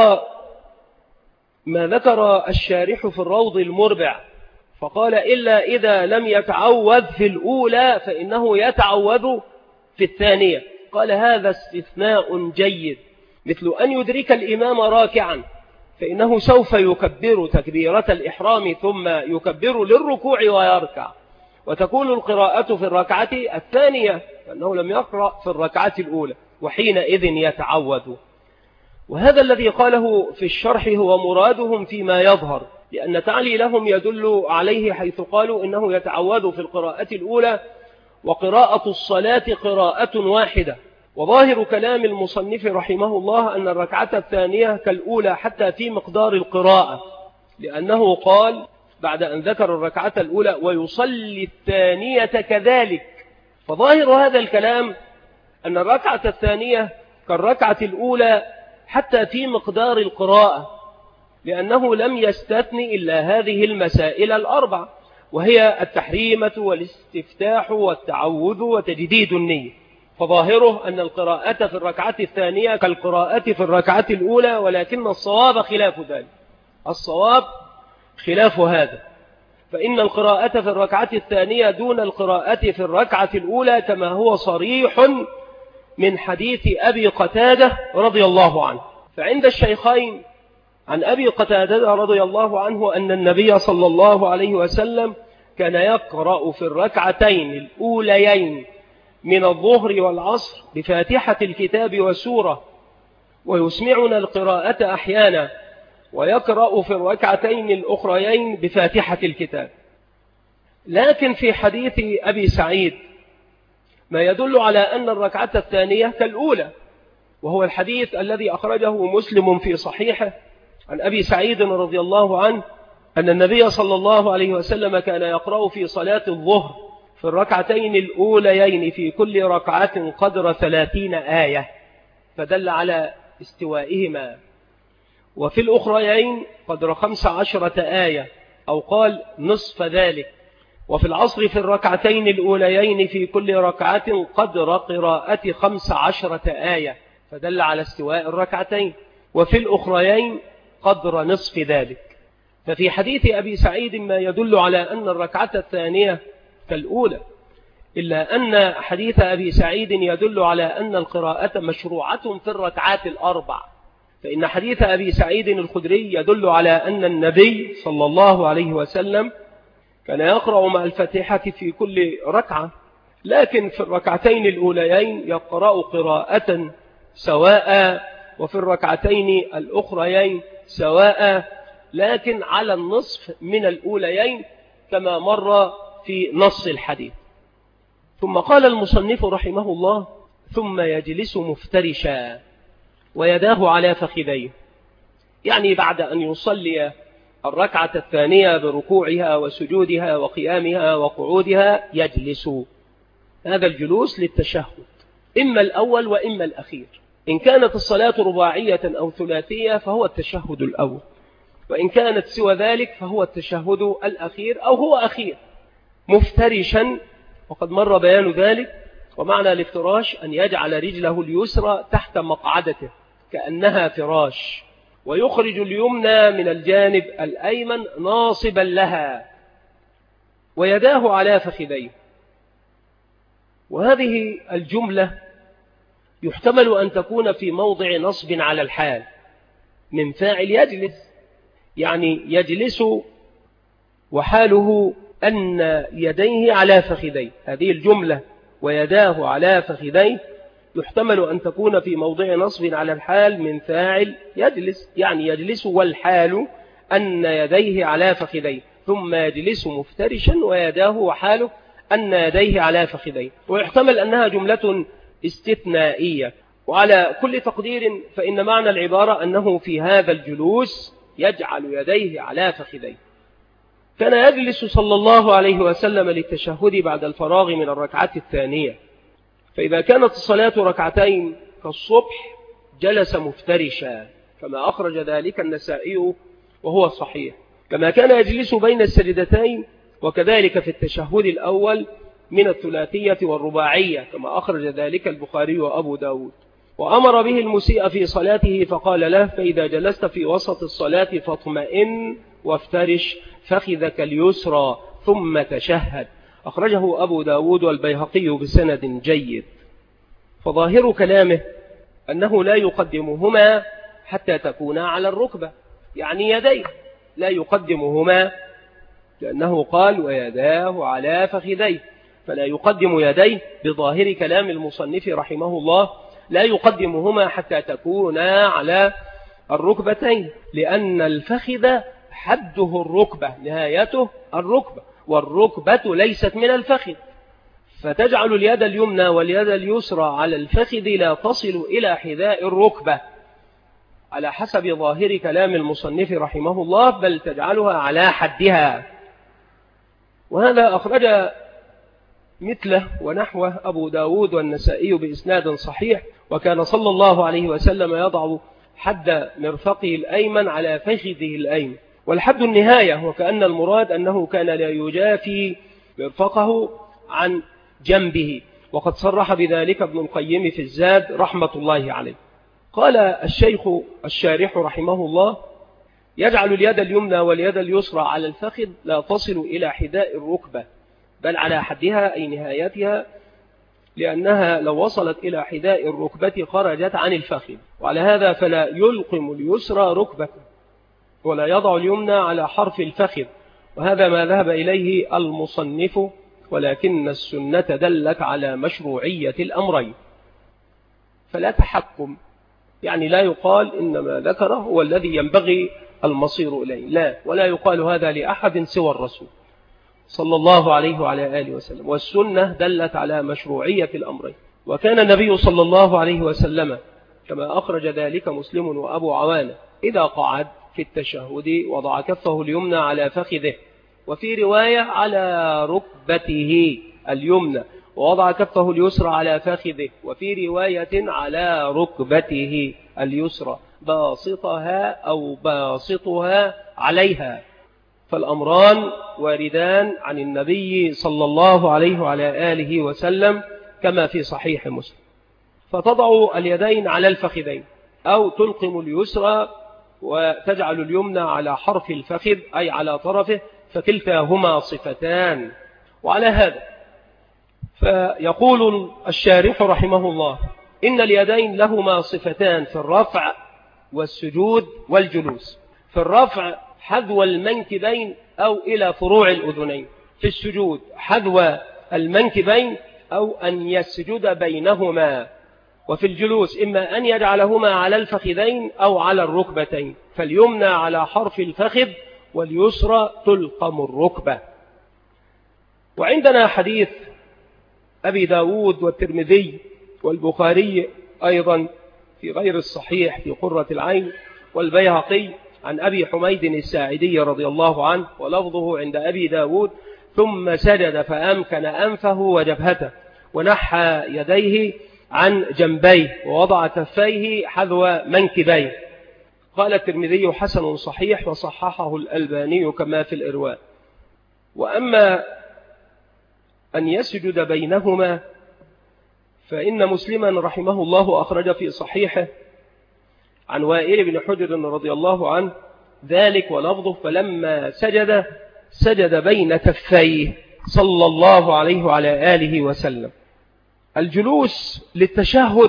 Speaker 1: ما ذكر الشارح في الروض المربع، فقال إلا إذا لم يتعوذ في الأولى فإنه يتعوذ في الثانية. قال هذا استثناء جيد، مثل أن يدرك الإمام راكعا فإنه سوف يكبر تكبيرة الإحرام ثم يكبر للركوع ويركع، وتكون القراءة في الركعة الثانية لأنه لم يقرأ في الركعة الأولى، وحينئذ يتعوذ. وهذا الذي قاله في الشرح هو مرادهم فيما يظهر، لأن تعليلهم يدل عليه حيث قالوا إنه يتعوذ في القراءة الأولى وقراءة الصلاة قراءة واحدة. وظاهر كلام المصنف رحمه الله أن الركعة الثانية كالأولى حتى في مقدار القراءة، لأنه قال بعد أن ذكر الركعة الأولى ويصلي الثانية كذلك، فظاهر هذا الكلام أن الركعة الثانية كالركعة الأولى حتى في مقدار القراءة، لأنه لم يستثني إلا هذه المسائل الأربع، وهي التحريمة والاستفتاح والتعوذ وتجديد النية. فظاهره أن القراءة في الركعة الثانية كالقراءة في الركعة الأولى، ولكن الصواب خلاف ذلك، الصواب خلاف هذا، فإن القراءة في الركعة الثانية دون القراءة في الركعة الأولى، كما هو صريح من حديث أبي قتادة رضي الله عنه. فعند الشيخين عن أبي قتادة رضي الله عنه أن النبي صلى الله عليه وسلم كان يقرأ في الركعتين الأوليين من الظهر والعصر بفاتحة الكتاب وسورة، ويسمعنا القراءة أحيانا، ويقرأ في الركعتين الأخريين بفاتحة الكتاب. لكن في حديث أبي سعيد ما يدل على أن الركعة الثانية كالأولى، وهو الحديث الذي أخرجه مسلم في صحيحه عن أبي سعيد رضي الله عنه أن النبي صلى الله عليه وسلم كان يقرأ في صلاة الظهر في الركعتين الأوليين في كل ركعة قدر 30 آية، فدل على استوائهما، وفي الأخريين قدر 15 آية أو قال نصف ذلك، وفي العصر في الركعتين الأوليين في كل ركعة قدر قراءة 15 آية، فدل على استواء الركعتين، وفي الأخريين قدر نصف ذلك. ففي حديث أبي سعيد ما يدل على أن الركعة الثانية كالأولى، إلا أن حديث أبي سعيد يدل على أن القراءة مشروعة في الركعات الأربع، فإن حديث أبي سعيد الخدري يدل على أن النبي صلى الله عليه وسلم كان يقرأ مع الفاتحة في كل ركعة، لكن في الركعتين الأوليين يقرأ قراءة سواء، وفي الركعتين الأخريين سواء، لكن على النصف من الأوليين كما مر في نص الحديث. ثم قال المصنف رحمه الله: ثم يجلس مفترشا ويداه على فخذيه، يعني بعد أن يصلي الركعة الثانية بركوعها وسجودها وقيامها وقعودها يجلس. هذا الجلوس للتشهد، إما الأول وإما الأخير. إن كانت الصلاة رباعية أو ثلاثية فهو التشهد الأول، وإن كانت سوى ذلك فهو التشهد الأخير أو هو أخير. مفترشا، وقد مر بيان ذلك. ومعنى الافتراش أن يجعل رجله اليسرى تحت مقعدته كأنها فراش، ويخرج اليمنى من الجانب الأيمن ناصبا لها، ويداه على فخذيه. وهذه الجملة يحتمل أن تكون في موضع نصب على الحال من فاعل يجلس، يعني يجلس وحاله أن يديه على فخذيه. هذه الجملة ويداه على فخذيه يحتمل أن تكون في موضع نصب على الحال من فاعل يجلس، يعني يجلس والحال أن يديه على فخذيه، ثم يجلس مفترشا ويداه وحاله أن يديه على فخذيه. ويحتمل أنها جملة استثنائية. وعلى كل تقدير فإن معنى العبارة أنه في هذا الجلوس يجعل يديه على فخذيه. كان يجلس صلى الله عليه وسلم للتشهد بعد الفراغ من الركعة الثانية، فإذا كانت الصلاة ركعتين كالصبح جلس مفترشا، كما أخرج ذلك النسائي وهو صحيح، كما كان يجلس بين السجدتين، وكذلك في التشهد الأول من الثلاثية والرباعية، كما أخرج ذلك البخاري وأبو داود. وأمر به المسيء في صلاته فقال له: فإذا جلست في وسط الصلاة فاطمئن وافترش فخذك اليسرى ثم تشهد. أخرجه أبو داود والبيهقي بسند جيد. فظاهر كلامه أنه لا يقدمهما حتى تكونا على الركبة، يعني يديه لا يقدمهما، لأنه قال: ويداه على فخذيه، فلا يقدم يديه بظاهر كلام المصنف رحمه الله، لا يقدمهما حتى تكونا على الركبتين، لأن الفخذ حده الركبة، نهايته الركبة، والركبة ليست من الفخذ، فتجعل اليد اليمنى واليد اليسرى على الفخذ لا تصل إلى حذاء الركبة على حسب ظاهر كلام المصنف رحمه الله، بل تجعلها على حدها. وهذا أخرج مثله ونحوه أبو داود والنسائي بإسناد صحيح. وكان صلى الله عليه وسلم يضع حد مرفقه الأيمن على فخذه الأيمن، والحد النهاية، وكأن المراد أنه كان لا يجافي مرفقه عن جنبه، وقد صرح بذلك ابن القيم في الزاد رحمة الله عليه. قال الشيخ الشارح رحمه الله: يجعل اليد اليمنى واليد اليسرى على الفخذ لا تصل إلى حذاء الركبة، بل على حدها أي نهايتها، لأنها لو وصلت إلى حذاء الركبة خرجت عن الفخذ. وعلى هذا فلا يلقم اليسرى ركبته ولا يضع اليمنى على حرف الفخذ، وهذا ما ذهب إليه المصنف، ولكن السنة دلت على مشروعية الأمرين، فلا تحكم، يعني لا يقال إنما ذكره هو الذي ينبغي المصير إليه، لا، ولا يقال هذا لأحد سوى الرسول صلى الله عليه وعلى آله وسلم، والسنة دلت على مشروعية الأمرين. وكان النبي صلى الله عليه وسلم كما أخرج ذلك مسلم وأبو عوانة إذا قعد في التشهد وضع كفه اليمنى على فخذه، وفي رواية على ركبته اليمنى، ووضع كفه اليسرى على فخذه، وفي رواية على ركبته اليسرى باسطها أو باسطها عليها. فالأمران واردان عن النبي صلى الله عليه وعلى آله وسلم كما في صحيح مسلم. فتضع اليدين على الفخذين، أو تلقم اليسرى وتجعل اليمنى على حرف الفخذ أي على طرفه، فكلتاهما صفتان. وعلى هذا فيقول الشارح رحمه الله: إن اليدين لهما صفتان في الرفع والسجود والجلوس. في الرفع حذو المنكبين أو إلى فروع الأذنين، في السجود حذو المنكبين أو أن يسجد بينهما. وفي الجلوس إما أن يجعلهما على الفخذين أو على الركبتين، فاليمنى على حرف الفخذ واليسرى تلقم الركبة. وعندنا حديث أبي داود والترمذي والبخاري أيضا في غير الصحيح في قرة العين والبيهقي عن أبي حميد الساعدي رضي الله عنه، ولفظه عند أبي داود: ثم سجد فأمكن أنفه وجبهته ونحى يديه عن جنبيه ووضع كفيه حذو منكبيه. قال الترمذي: حسن صحيح، وصححه الألباني كما في الإرواء. وأما أن يسجد بينهما فإن مسلما رحمه الله أخرج في صحيحه عن وائل بن حجر رضي الله عنه ذلك ولفظه: فلما سجد بين كفيه صلى الله عليه وعلى آله وسلم. الجلوس للتشهد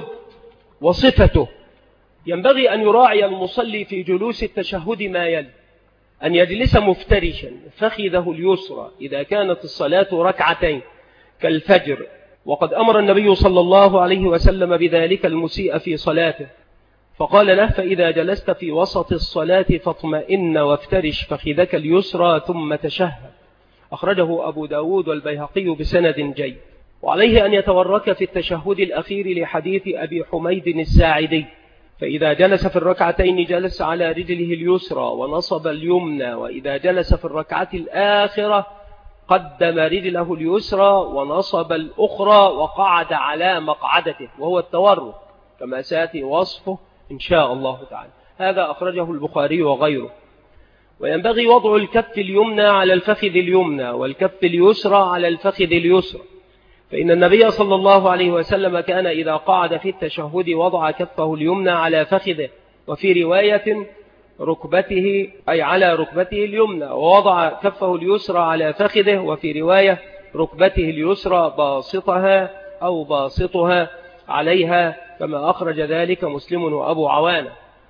Speaker 1: وصفته: ينبغي أن يراعي المصلي في جلوس التشهد ما يلي: أن يجلس مفترشا فخذه اليسرى إذا كانت الصلاة ركعتين كالفجر، وقد أمر النبي صلى الله عليه وسلم بذلك المسيء في صلاته، فقال له: فإذا جلست في وسط الصلاة فاطمئن وافترش فخذك اليسرى ثم تشهد. أخرجه أبو داود والبيهقي بسند جيد. وعليه أن يتورك في التشهد الأخير لحديث أبي حميد الساعدي: فإذا جلس في الركعتين جلس على رجله اليسرى ونصب اليمنى، وإذا جلس في الركعة الآخرة قدم رجله اليسرى ونصب الأخرى وقعد على مقعدته، وهو التورك كما سيأتي وصفه إن شاء الله تعالى. هذا أخرجه البخاري وغيره. وينبغي وضع الكف اليمنى على الفخذ اليمنى والكف اليسرى على الفخذ اليسرى، فإن النبي صلى الله عليه وسلم كان إذا قعد في التشهد وضع كفه اليمنى على فخذه، وفي رواية ركبته أي على ركبته اليمنى، ووضع كفه اليسرى على فخذه، وفي رواية ركبته اليسرى باسطها أو باسطها عليها، كما أخرج ذلك مسلم وأبو عوانة.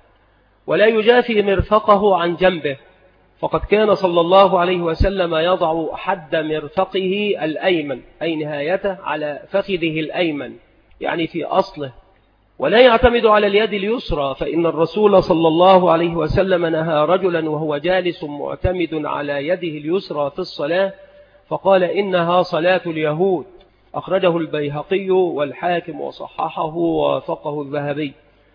Speaker 1: ولا يجافي مرفقه عن جنبه، فقد كان صلى الله عليه وسلم يضع حد مرفقه الأيمن أي نهايته على فخذه الأيمن يعني في أصله، ولا يعتمد على اليد اليسرى، فإن الرسول صلى الله عليه وسلم نهى رجلا وهو جالس معتمد على يده اليسرى في الصلاة فقال: إنها صلاة اليهود. أخرجه البيهقي والحاكم وصححه ووافقه الذهبي.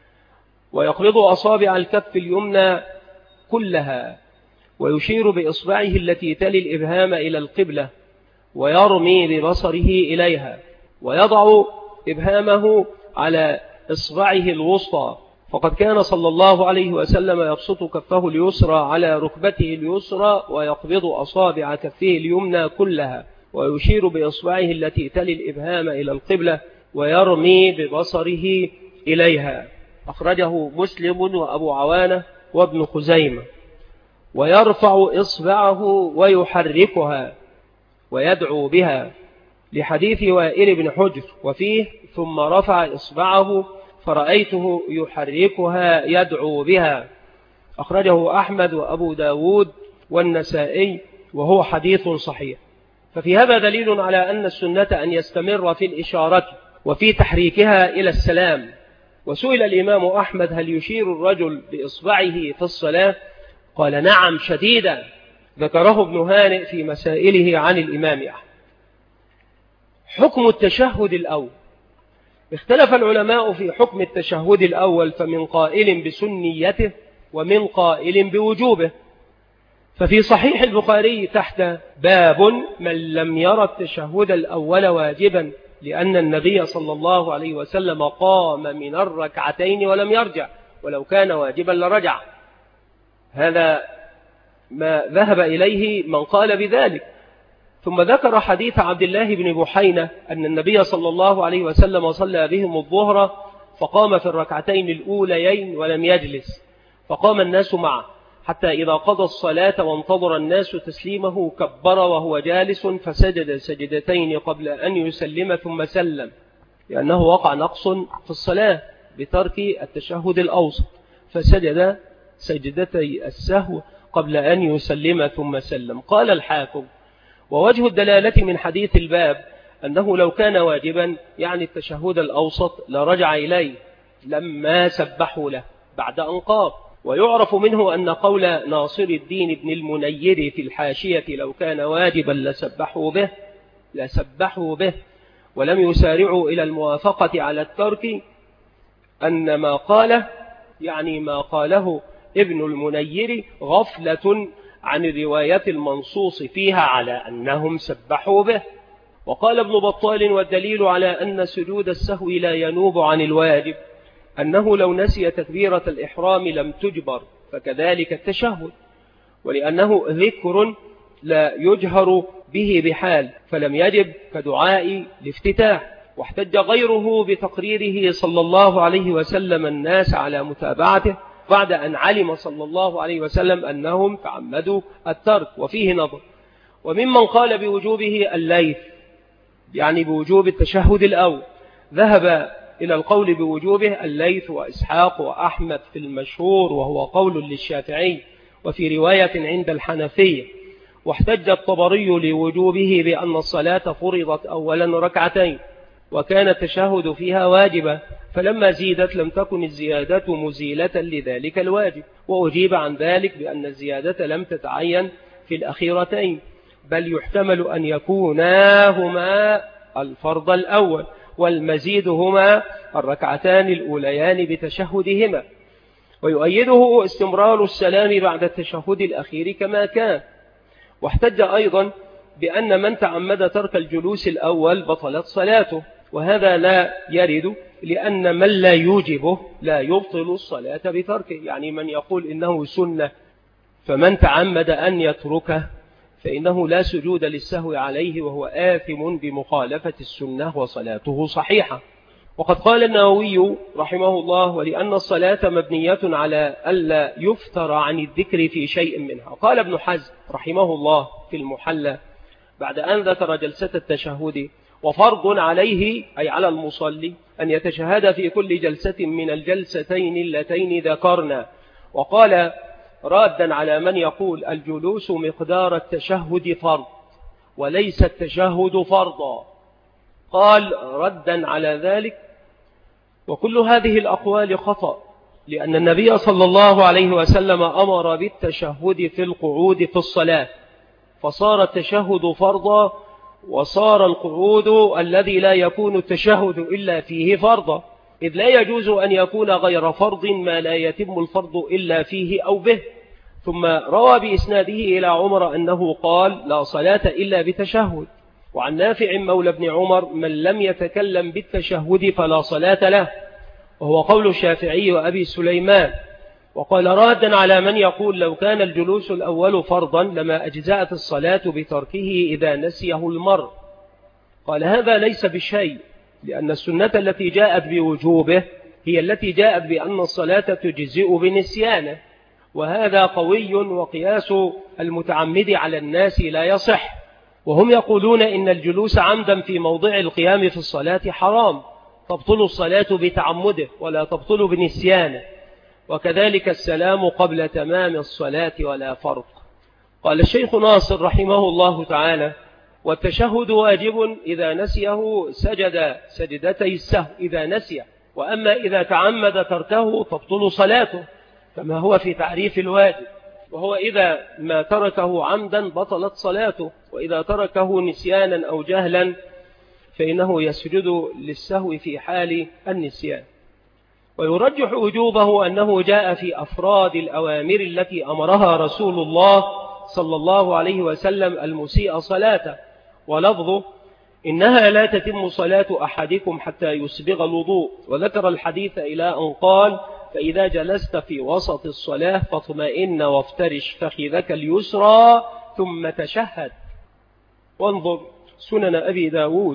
Speaker 1: ويقبض أصابع الكف اليمنى كلها ويشير بإصبعه التي تلي الإبهام إلى القبلة ويرمي ببصره إليها، ويضع إبهامه على إصبعه الوسطى، فقد كان صلى الله عليه وسلم يبسط كفه اليسرى على ركبته اليسرى ويقبض أصابع كفه اليمنى كلها ويشير بإصبعه التي تلي الإبهام إلى القبلة ويرمي ببصره إليها. أخرجه مسلم وأبو عوانة وابن خزيمة. ويرفع إصبعه ويحركها ويدعو بها لحديث وائل بن حجر، وفيه: ثم رفع إصبعه فرأيته يحركها يدعو بها. أخرجه أحمد وأبو داود والنسائي وهو حديث صحيح. ففي هذا دليل على أن السنة أن يستمر في الإشارة وفي تحريكها إلى السلام. وسئل الإمام أحمد: هل يشير الرجل بإصبعه في الصلاة؟ قال: نعم شديدا. ذكره ابن هانئ في مسائله عن الإمام أحمد. حكم التشهد الأول: اختلف العلماء في حكم التشهد الأول، فمن قائل بسنيته ومن قائل بوجوبه. ففي صحيح البخاري تحت باب من لم يرى التشهد الأول واجبا، لأن النبي صلى الله عليه وسلم قام من الركعتين ولم يرجع، ولو كان واجبا لرجع. هذا ما ذهب إليه من قال بذلك. ثم ذكر حديث عبد الله بن بحينة أن النبي صلى الله عليه وسلم صلى بهم الظهر فقام في الركعتين الأوليين ولم يجلس، فقام الناس معه حتى إذا قضى الصلاة وانتظر الناس تسليمه كبر وهو جالس فسجد سجدتين قبل أن يسلم ثم سلم، لأنه وقع نقص في الصلاة بترك التشهد الأوسط، فسجد سجدتي السهو قبل أن يسلم ثم سلم. قال الحاكم: ووجه الدلالة من حديث الباب أنه لو كان واجبا يعني التشهد الأوسط لرجع إليه لما سبحوا له بعد أن قام. ويعرف منه أن قول ناصر الدين ابن المنير في الحاشية لو كان واجبا لسبحوا به ولم يسارعوا إلى الموافقة على الترك، أن ما قاله يعني ما قاله ابن المنير غفلة عن الروايات المنصوص فيها على أنهم سبحوا به. وقال ابن بطال والدليل على أن سجود السهو لا ينوب عن الواجب أنه لو نسي تكبيرة الإحرام لم تجبر، فكذلك التشهد، ولأنه ذكر لا يجهر به بحال فلم يجب كدعاء الافتتاح. واحتج غيره بتقريره صلى الله عليه وسلم الناس على متابعته بعد أن علم صلى الله عليه وسلم أنهم تعمدوا الترك، وفيه نظر. وممن قال بوجوبه الليث يعني بوجوب التشهد الأول، ذهب إلى القول بوجوبه الليث وإسحاق وأحمد في المشهور، وهو قول للشافعي وفي رواية عند الحنفية. واحتج الطبري لوجوبه بأن الصلاة فرضت أولا ركعتين وكان التشهد فيها واجبا، فلما زيدت لم تكن الزيادة مزيلة لذلك الواجب. وأجيب عن ذلك بأن الزيادة لم تتعين في الأخيرتين، بل يحتمل أن يكوناهما الفرض الأول والمزيد هما الركعتان الأوليان بتشهدهما. ويؤيده استمرار السلام بعد التشهد الأخير كما كان. واحتج أيضا بأن من تعمد ترك الجلوس الأول بطلت صلاته، وهذا لا يرد لأن من لا يوجبه لا يبطل الصلاة بتركه، يعني من يقول إنه سنة فمن تعمد أن يتركه فإنه لا سجود للسهو عليه وهو آثم بمخالفة السنة وصلاته صحيحة. وقد قال النووي رحمه الله ولأن الصلاة مبنية على ألا يفتر عن الذكر في شيء منها. قال ابن حزم رحمه الله في المحلى بعد أن ذكر جلسة التشهد وفرض عليه أي على المصلي أن يتشهد في كل جلسة من الجلستين اللتين ذكرنا، وقال رادا على من يقول الجلوس مقدار التشهد فرض وليس التشهد فرضا، قال ردا على ذلك وكل هذه الأقوال خطأ، لأن النبي صلى الله عليه وسلم أمر بالتشهد في القعود في الصلاة فصار التشهد فرضا، وصار القعود الذي لا يكون التشهد إلا فيه فرضا، إذ لا يجوز أن يكون غير فرض ما لا يتم الفرض إلا فيه أو به. ثم روى بإسناده إلى عمر أنه قال لا صلاة إلا بتشهد. وعن نافع مولى ابن عمر من لم يتكلم بالتشهد فلا صلاة له، وهو قول الشافعي وأبي سليمان. وقال رادا على من يقول لو كان الجلوس الأول فرضا لما أجزأت الصلاة بتركه إذا نسيه المرء، قال هذا ليس بشيء، لأن السنة التي جاءت بوجوبه هي التي جاءت بأن الصلاة تجزئ بنسيانه، وهذا قوي وقياس المتعمد على الناس لا يصح. وهم يقولون إن الجلوس عمدا في موضع القيام في الصلاة حرام، تبطل الصلاة بتعمده ولا تبطل بنسيانه، وكذلك السلام قبل تمام الصلاة ولا فرق. قال الشيخ ناصر رحمه الله تعالى والتشهد واجب إذا نسيه سجد سجدتي السهو إذا نسيه، وأما إذا تعمد تركه تبطل صلاته كما هو في تعريف الواجب، وهو إذا ما تركه عمدا بطلت صلاته، وإذا تركه نسيانا أو جهلا فإنه يسجد للسهو في حال النسيان. ويرجح وجوبه أنه جاء في أفراد الأوامر التي أمرها رسول الله صلى الله عليه وسلم المسيء صلاته، ولفظه إنها لا تتم صلاة أحدكم حتى يسبغ الوضوء، وذكر الحديث إلى أن قال فإذا جلست في وسط الصلاة فاطمئن وافترش فخذك اليسرى ثم تشهد، وانظر سنن أبي داود.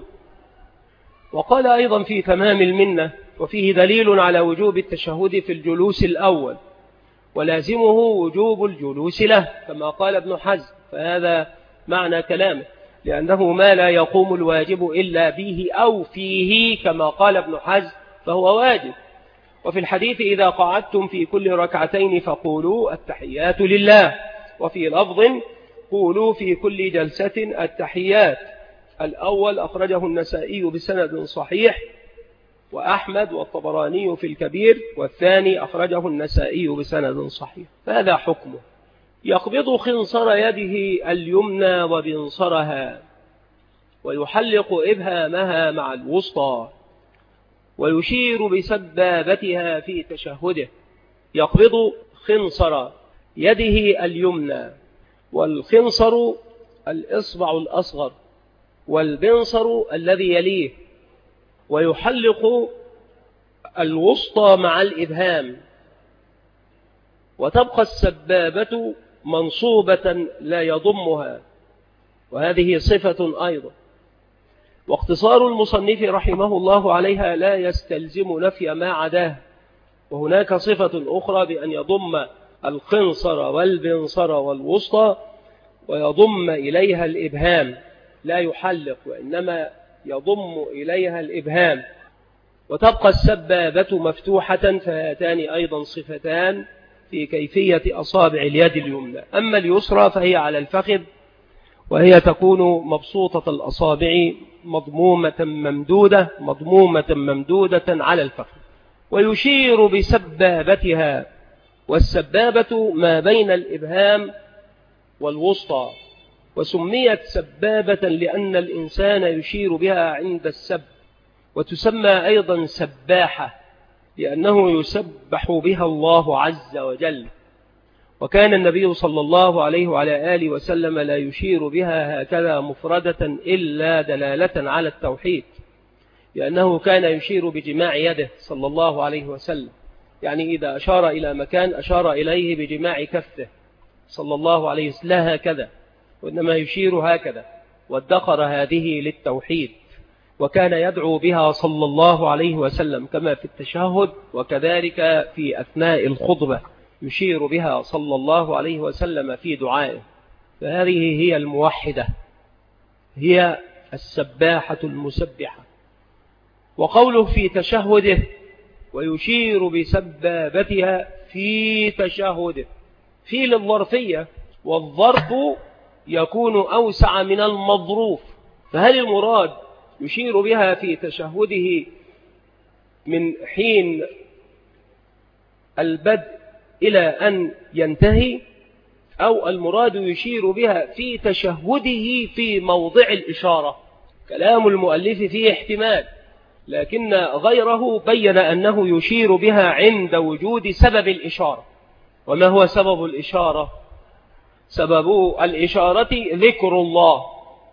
Speaker 1: وقال أيضا في تمام المنة وفيه دليل على وجوب التشهد في الجلوس الأول ولازمه وجوب الجلوس له كما قال ابن حزم، فهذا معنى كلامه، لأنه ما لا يقوم الواجب إلا به أو فيه كما قال ابن حزم فهو واجب. وفي الحديث إذا قعدتم في كل ركعتين فقولوا التحيات لله، وفي لفظ قولوا في كل جلسة التحيات، الأول أخرجه النسائي بسند صحيح، وأحمد والطبراني في الكبير، والثاني أخرجه النسائي بسند صحيح. هذا حكمه: يقبض خنصر يده اليمنى وبنصرها، ويحلق إبهامها مع الوسطى، ويشير بسبابتها في تشهده. يقبض خنصر يده اليمنى، والخنصر الإصبع الأصغر، والبنصر الذي يليه، ويحلق الوسطى مع الإبهام، وتبقى السبابة منصوبة لا يضمها، وهذه صفة أيضا. واقتصار المصنف رحمه الله عليها لا يستلزم نفي ما عداه، وهناك صفة أخرى بأن يضم الخنصر والبنصر والوسطى ويضم إليها الإبهام، لا يحلق وإنما يضم إليها الإبهام، وتبقى السبابة مفتوحة. فهاتان أيضا صفتان في كيفية أصابع اليد اليمنى. أما اليسرى فهي على الفخذ، وهي تكون مبسوطة الأصابع مضمومة ممدودة على الفخذ. ويشير بسبابتها، والسبابة ما بين الإبهام والوسطى، وسميت سبابة لأن الإنسان يشير بها عند السب، وتسمى أيضا سباحة لأنه يسبح بها الله عز وجل. وكان النبي صلى الله عليه وعلى آله وسلم لا يشير بها هكذا مفردة إلا دلالة على التوحيد، لأنه كان يشير بجماع يده صلى الله عليه وسلم، يعني إذا أشار إلى مكان أشار إليه بجماع كفه صلى الله عليه وسلم، لا هكذا، وإنما يشير هكذا، وادخر هذه للتوحيد. وكان يدعو بها صلى الله عليه وسلم كما في التشهد، وكذلك في أثناء الخطبة يشير بها صلى الله عليه وسلم في دعائه. فهذه هي الموحدة، هي السباحة المسبحة. وقوله في تشهده ويشير بسبابتها في تشهده، في للظرفية، والظرف يكون أوسع من المظروف. فهل المراد يشير بها في تشهده من حين البدء إلى أن ينتهي، أو المراد يشير بها في تشهده في موضع الإشارة؟ كلام المؤلف فيه احتمال، لكن غيره بين أنه يشير بها عند وجود سبب الإشارة. وما هو سبب الإشارة؟ سبب الإشارة ذكر الله،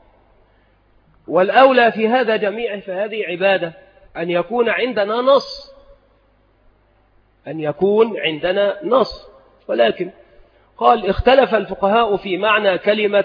Speaker 1: والأولى في هذا جميعه، فهذه عبادة، أن يكون عندنا نص. ولكن قال اختلف الفقهاء في معنى كلمة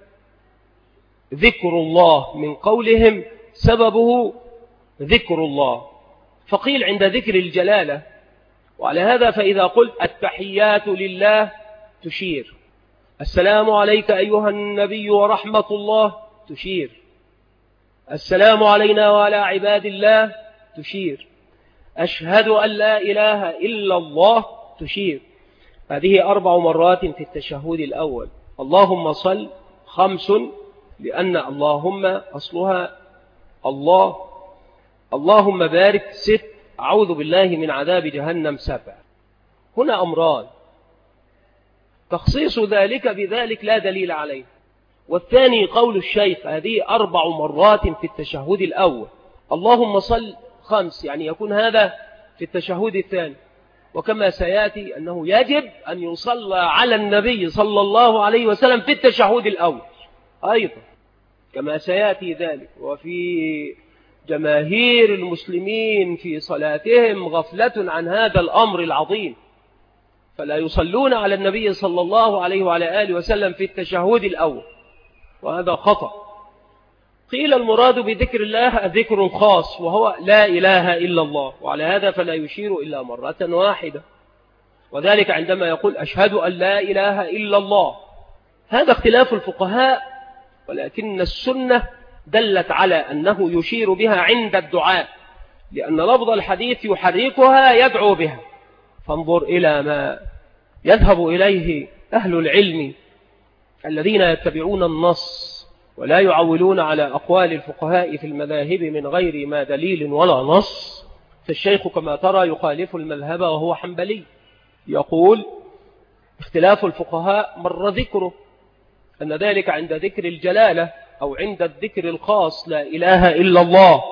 Speaker 1: ذكر الله، من قولهم سببه ذكر الله، فقيل عند ذكر الجلالة. وعلى هذا فإذا قلت التحيات لله تشير، السلام عليك أيها النبي ورحمة الله تشير، السلام علينا وعلى عباد الله تشير، أشهد أن لا إله إلا الله تشير. هذه 4 مرات في التشهد الأول. اللهم صل 5، لأن اللهم أصلها الله. اللهم بارك 6، أعوذ بالله من عذاب جهنم 7. هنا أمران، تخصيص ذلك بذلك لا دليل عليه. والثاني قول الشيخ، هذه 4 مرات في التشهد الأول. اللهم صل 5، يعني يكون هذا في التشهد الثاني. وكما سيأتي أنه يجب أن يصلى على النبي صلى الله عليه وسلم في التشهد الأول أيضا، كما سيأتي ذلك. وفي جماهير المسلمين في صلاتهم غفلة عن هذا الأمر العظيم، فلا يصلون على النبي صلى الله عليه وعلى آله وسلم في التشهد الأول، وهذا خطأ. قيل المراد بذكر الله ذكر خاص، وهو لا إله إلا الله، وعلى هذا فلا يشير إلا مرة واحدة، وذلك عندما يقول أشهد أن لا إله إلا الله. هذا اختلاف الفقهاء، ولكن السنة دلت على أنه يشير بها عند الدعاء، لأن لفظ الحديث يحركها يدعو بها. فانظر إلى ما يذهب إليه أهل العلم الذين يتبعون النص ولا يعولون على أقوال الفقهاء في المذاهب من غير ما دليل ولا نص، فالشيخ كما ترى يخالف المذهب وهو حنبلي. يقول اختلاف الفقهاء مر ذكره أن ذلك عند ذكر الجلالة أو عند الذكر الخاص لا إله إلا الله،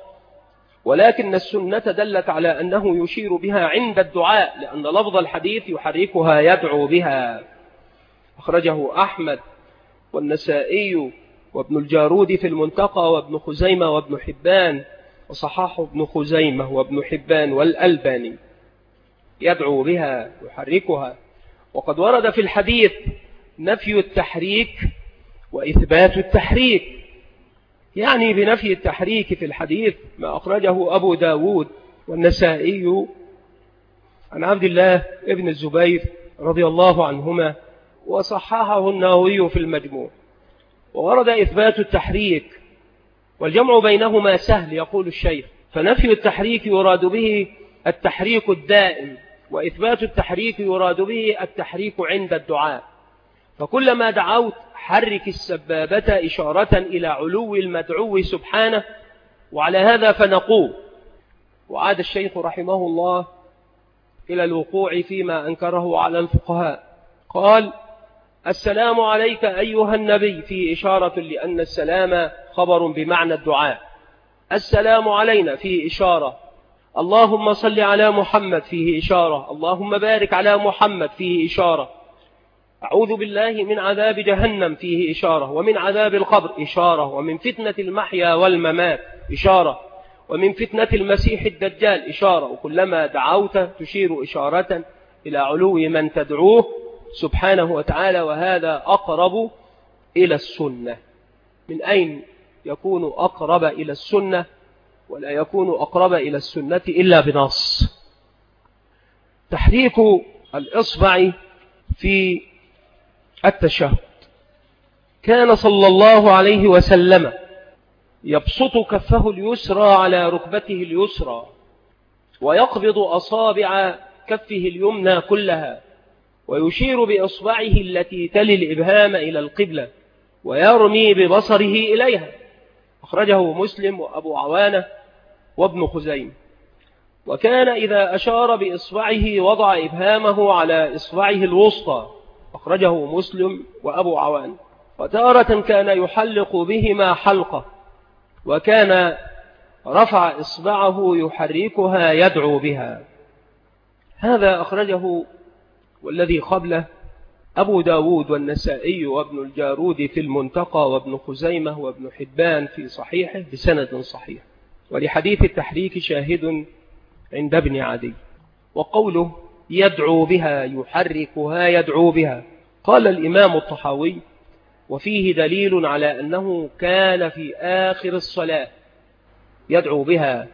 Speaker 1: ولكن السنة دلت على أنه يشير بها عند الدعاء، لأن لفظ الحديث يحركها يدعو بها. أخرجه أحمد والنسائي وابن الجارود في المنتقى وابن خزيمة وابن حبان، وصححه ابن خزيمة وابن حبان والألباني. يدعو بها يحركها. وقد ورد في الحديث نفي التحريك وإثبات التحريك، يعني بنفي التحريك في الحديث ما أخرجه أبو داود والنسائي عن عبد الله ابن الزبير رضي الله عنهما، وصححه النووي في المجموع. وورد إثبات التحريك، والجمع بينهما سهل يقول الشيخ، فنفي التحريك يراد به التحريك الدائم، وإثبات التحريك يراد به التحريك عند الدعاء. فكلما دعوت حرك السبابة إشارة إلى علو المدعو سبحانه، وعلى هذا فنقول. وعاد الشيخ رحمه الله إلى الوقوع فيما أنكره على الفقهاء، قال: السلام عليك أيها النبي، في إشارة لأن السلام خبر بمعنى الدعاء. السلام علينا في إشارة. اللهم صل على محمد فيه إشارة. اللهم بارك على محمد فيه إشارة. أعوذ بالله من عذاب جهنم فيه إشارة، ومن عذاب القبر إشارة، ومن فتنة المحيا والممات إشارة، ومن فتنة المسيح الدجال إشارة. وكلما دعوت تشير إشارة إلى علو من تدعوه سبحانه وتعالى، وهذا أقرب إلى السنة. من أين يكون أقرب إلى السنة؟ ولا يكون أقرب إلى السنة إلا بنص. تحريك الإصبع في التشهد، كان صلى الله عليه وسلم يبسط كفه اليسرى على ركبته اليسرى، ويقبض أصابع كفه اليمنى كلها، ويشير بإصبعه التي تلي الإبهام إلى القبلة، ويرمي ببصره إليها. أخرجه مسلم وأبو عوانة وابن خزيمة. وكان إذا أشار بإصبعه وضع إبهامه على إصبعه الوسطى. أخرجه مسلم وأبو عوانة. وتارة كان يحلق بهما حلقة، وكان رفع إصبعه يحركها يدعو بها. هذا أخرجه والذي قبله أبو داود والنسائي وابن الجارود في المنتقى وابن خزيمة وابن حبان في صحيحه بسند صحيح. ولحديث التحريك شاهد عند ابن عدي. وقوله يدعو بها يحركها يدعو بها، قال الإمام الطحاوي: وفيه دليل على أنه كان في آخر الصلاة يدعو بها.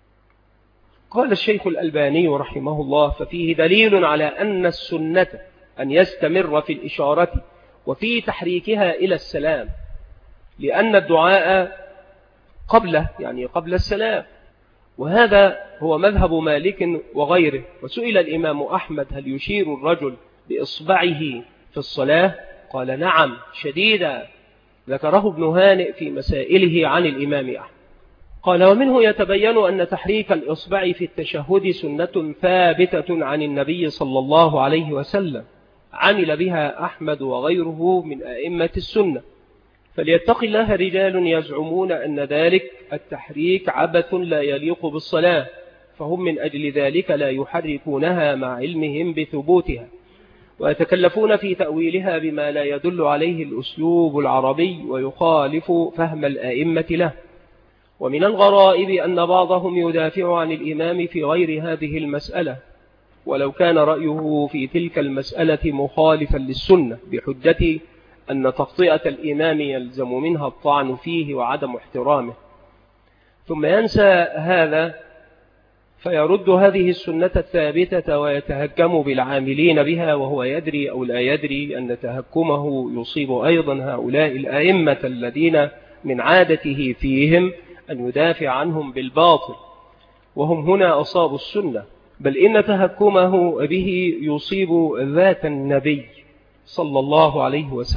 Speaker 1: قال الشيخ الألباني رحمه الله: ففيه دليل على أن السنة أن يستمر في الإشارة وفي تحريكها إلى السلام، لأن الدعاء قبله، يعني قبل السلام. وهذا هو مذهب مالك وغيره. وسئل الإمام أحمد: هل يشير الرجل بإصبعه في الصلاة؟ قال: نعم شديدا. ذكره ابن هانئ في مسائله عن الإمام أحمد. قال: ومنه يتبين أن تحريك الإصبع في التشهد سنة ثابتة عن النبي صلى الله عليه وسلم، عمل بها أحمد وغيره من أئمة السنة. فليتق الله رجال يزعمون أن ذلك التحريك عبث لا يليق بالصلاة، فهم من أجل ذلك لا يحركونها مع علمهم بثبوتها، ويتكلفون في تأويلها بما لا يدل عليه الأسلوب العربي ويخالف فهم الآئمة له. ومن الغرائب أن بعضهم يدافع عن الإمام في غير هذه المسألة، ولو كان رأيه في تلك المسألة مخالفا للسنة، بحجة أن تخطئة الإمام يلزم منها الطعن فيه وعدم احترامه، ثم ينسى هذا فيرد هذه السنة الثابتة ويتهكم بالعاملين بها، وهو يدري أو لا يدري أن تهكمه يصيب أيضا هؤلاء الآئمة الذين من عادته فيهم أن يدافع عنهم بالباطل، وهم هنا أصابوا السنة. بل إن تهكمه به يصيب ذات النبي صلى الله عليه وسلم،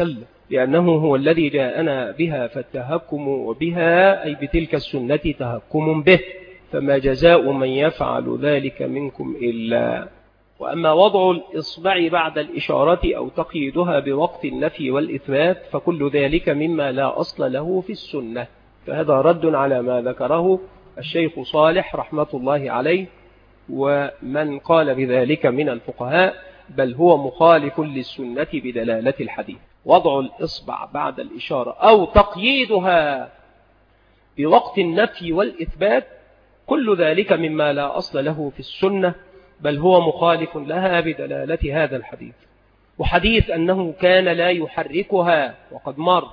Speaker 1: لأنه هو الذي جاءنا بها، فالتهكم بها أي بتلك السنة تهكم به، فما جزاء من يفعل ذلك منكم إلا. وأما وضع الإصبع بعد الإشارة أو تقييدها بوقت النفي والإثبات فكل ذلك مما لا أصل له في السنة، فهذا رد على ما ذكره الشيخ صالح رحمة الله عليه ومن قال بذلك من الفقهاء، بل هو مخالف للسنة بدلالة الحديث. وضع الإصبع بعد الإشارة أو تقييدها بوقت النفي والإثبات كل ذلك مما لا أصل له في السنة، بل هو مخالف لها بدلالة هذا الحديث. وحديث أنه كان لا يحركها وقد مر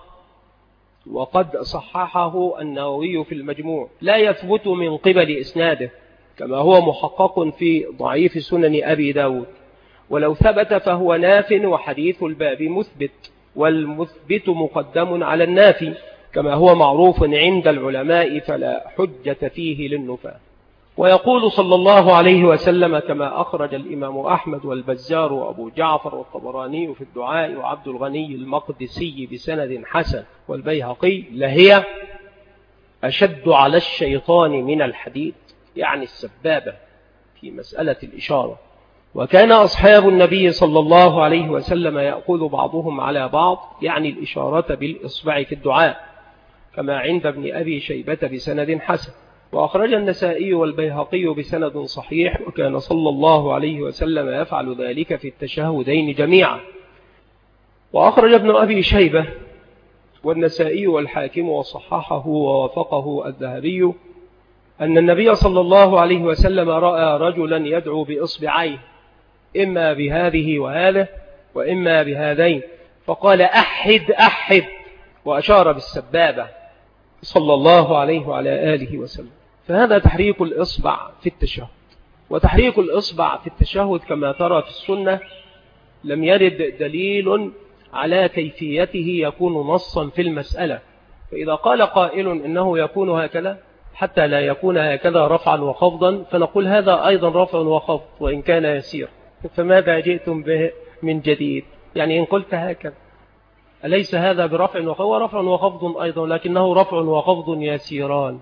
Speaker 1: وقد صححه النووي في المجموع، لا يثبت من قبل إسناده كما هو محقق في ضعيف سنن أبي داود، ولو ثبت فهو ناف، وحديث الباب مثبت، والمثبت مقدم على النافي كما هو معروف عند العلماء، فلا حجة فيه للنفاة. ويقول صلى الله عليه وسلم كما أخرج الإمام أحمد والبزار وأبو جعفر والطبراني في الدعاء وعبد الغني المقدسي بسند حسن والبيهقي: لهي أشد على الشيطان من الحديد، يعني السبابة في مسألة الإشارة. وكان أصحاب النبي صلى الله عليه وسلم يأخذ بعضهم على بعض، يعني الإشارة بالإصبع في الدعاء كما عند ابن أبي شيبة بسند حسن. وأخرج النسائي والبيهقي بسند صحيح: وكان صلى الله عليه وسلم يفعل ذلك في التشهدين جميعا. وأخرج ابن أبي شيبة والنسائي والحاكم وصححه ووافقه الذهبي أن النبي صلى الله عليه وسلم رأى رجلا يدعو بإصبعيه، إما بهذه وهذه وإما بهذين، فقال: أحد أحد، وأشار بالسبابة صلى الله عليه وعلى آله وسلم. فهذا تحريك الإصبع في التشهد. وتحريك الإصبع في التشهد كما ترى في السنة لم يرد دليل على كيفيته يكون نصا في المسألة، فإذا قال قائل إنه يكون هكذا حتى لا يكون هكذا رفعا وخفضا، فنقول هذا أيضا رفع وخفض وإن كان يسير، فماذا جئتم به من جديد؟ يعني إن قلت هكذا أليس هذا برفع وخفض؟ ورفع وخفض أيضا، لكنه رفع وخفض يسيران.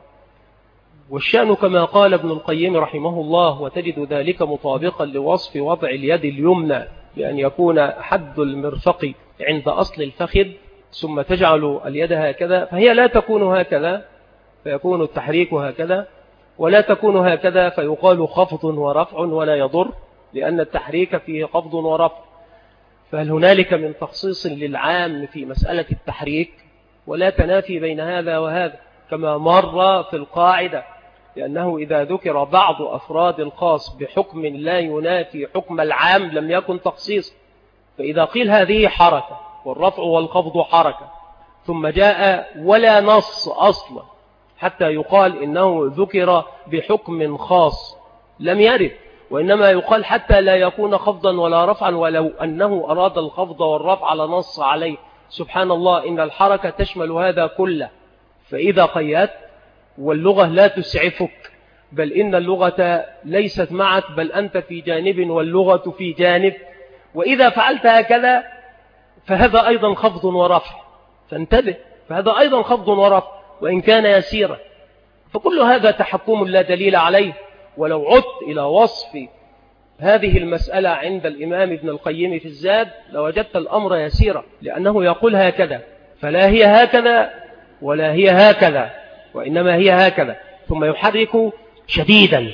Speaker 1: والشأن كما قال ابن القيم رحمه الله، وتجد ذلك مطابقا لوصف وضع اليد اليمنى بأن يكون حد المرفق عند أصل الفخذ ثم تجعل اليد هكذا، فهي لا تكون هكذا فيكون التحريك هكذا، ولا تكون هكذا فيقال خفض ورفع ولا يضر، لأن التحريك فيه خفض ورفع. فهل هنالك من تخصيص للعام في مسألة التحريك؟ ولا تنافي بين هذا وهذا كما مر في القاعدة، لأنه إذا ذكر بعض أفراد الخاص بحكم لا ينافي حكم العام لم يكن تخصيص. فإذا قيل هذه حركة والرفع والخفض حركة ثم جاء ولا نص أصلا حتى يقال إنه ذكر بحكم خاص لم يرد، وإنما يقال حتى لا يكون خفضا ولا رفعا، ولو أنه أراد الخفض والرفع لنص عليه. سبحان الله، إن الحركة تشمل هذا كله. فإذا قيدت واللغة لا تسعفك، بل إن اللغة ليست معك، بل أنت في جانب واللغة في جانب، وإذا فعلت هكذا فهذا أيضا خفض ورفع، فانتبه، فهذا أيضا خفض ورفع وإن كان يسيرا. فكل هذا تحكم لا دليل عليه. ولو عدت إلى وصف هذه المسألة عند الإمام ابن القيم في الزاد لوجدت الأمر يسيرا، لأنه يقول هكذا، فلا هي هكذا ولا هي هكذا، وإنما هي هكذا، ثم يحرك شديدا،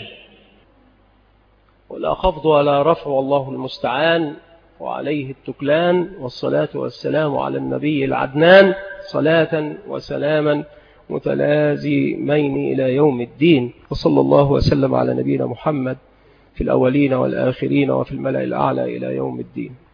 Speaker 1: ولا خفض ولا رفع، والله المستعان وعليه التكلان. والصلاة والسلام على النبي العدنان، صلاة وسلاما متلازمين إلى يوم الدين. وصلى الله وسلم على نبينا محمد في الأولين والآخرين وفي الملأ الأعلى إلى يوم الدين.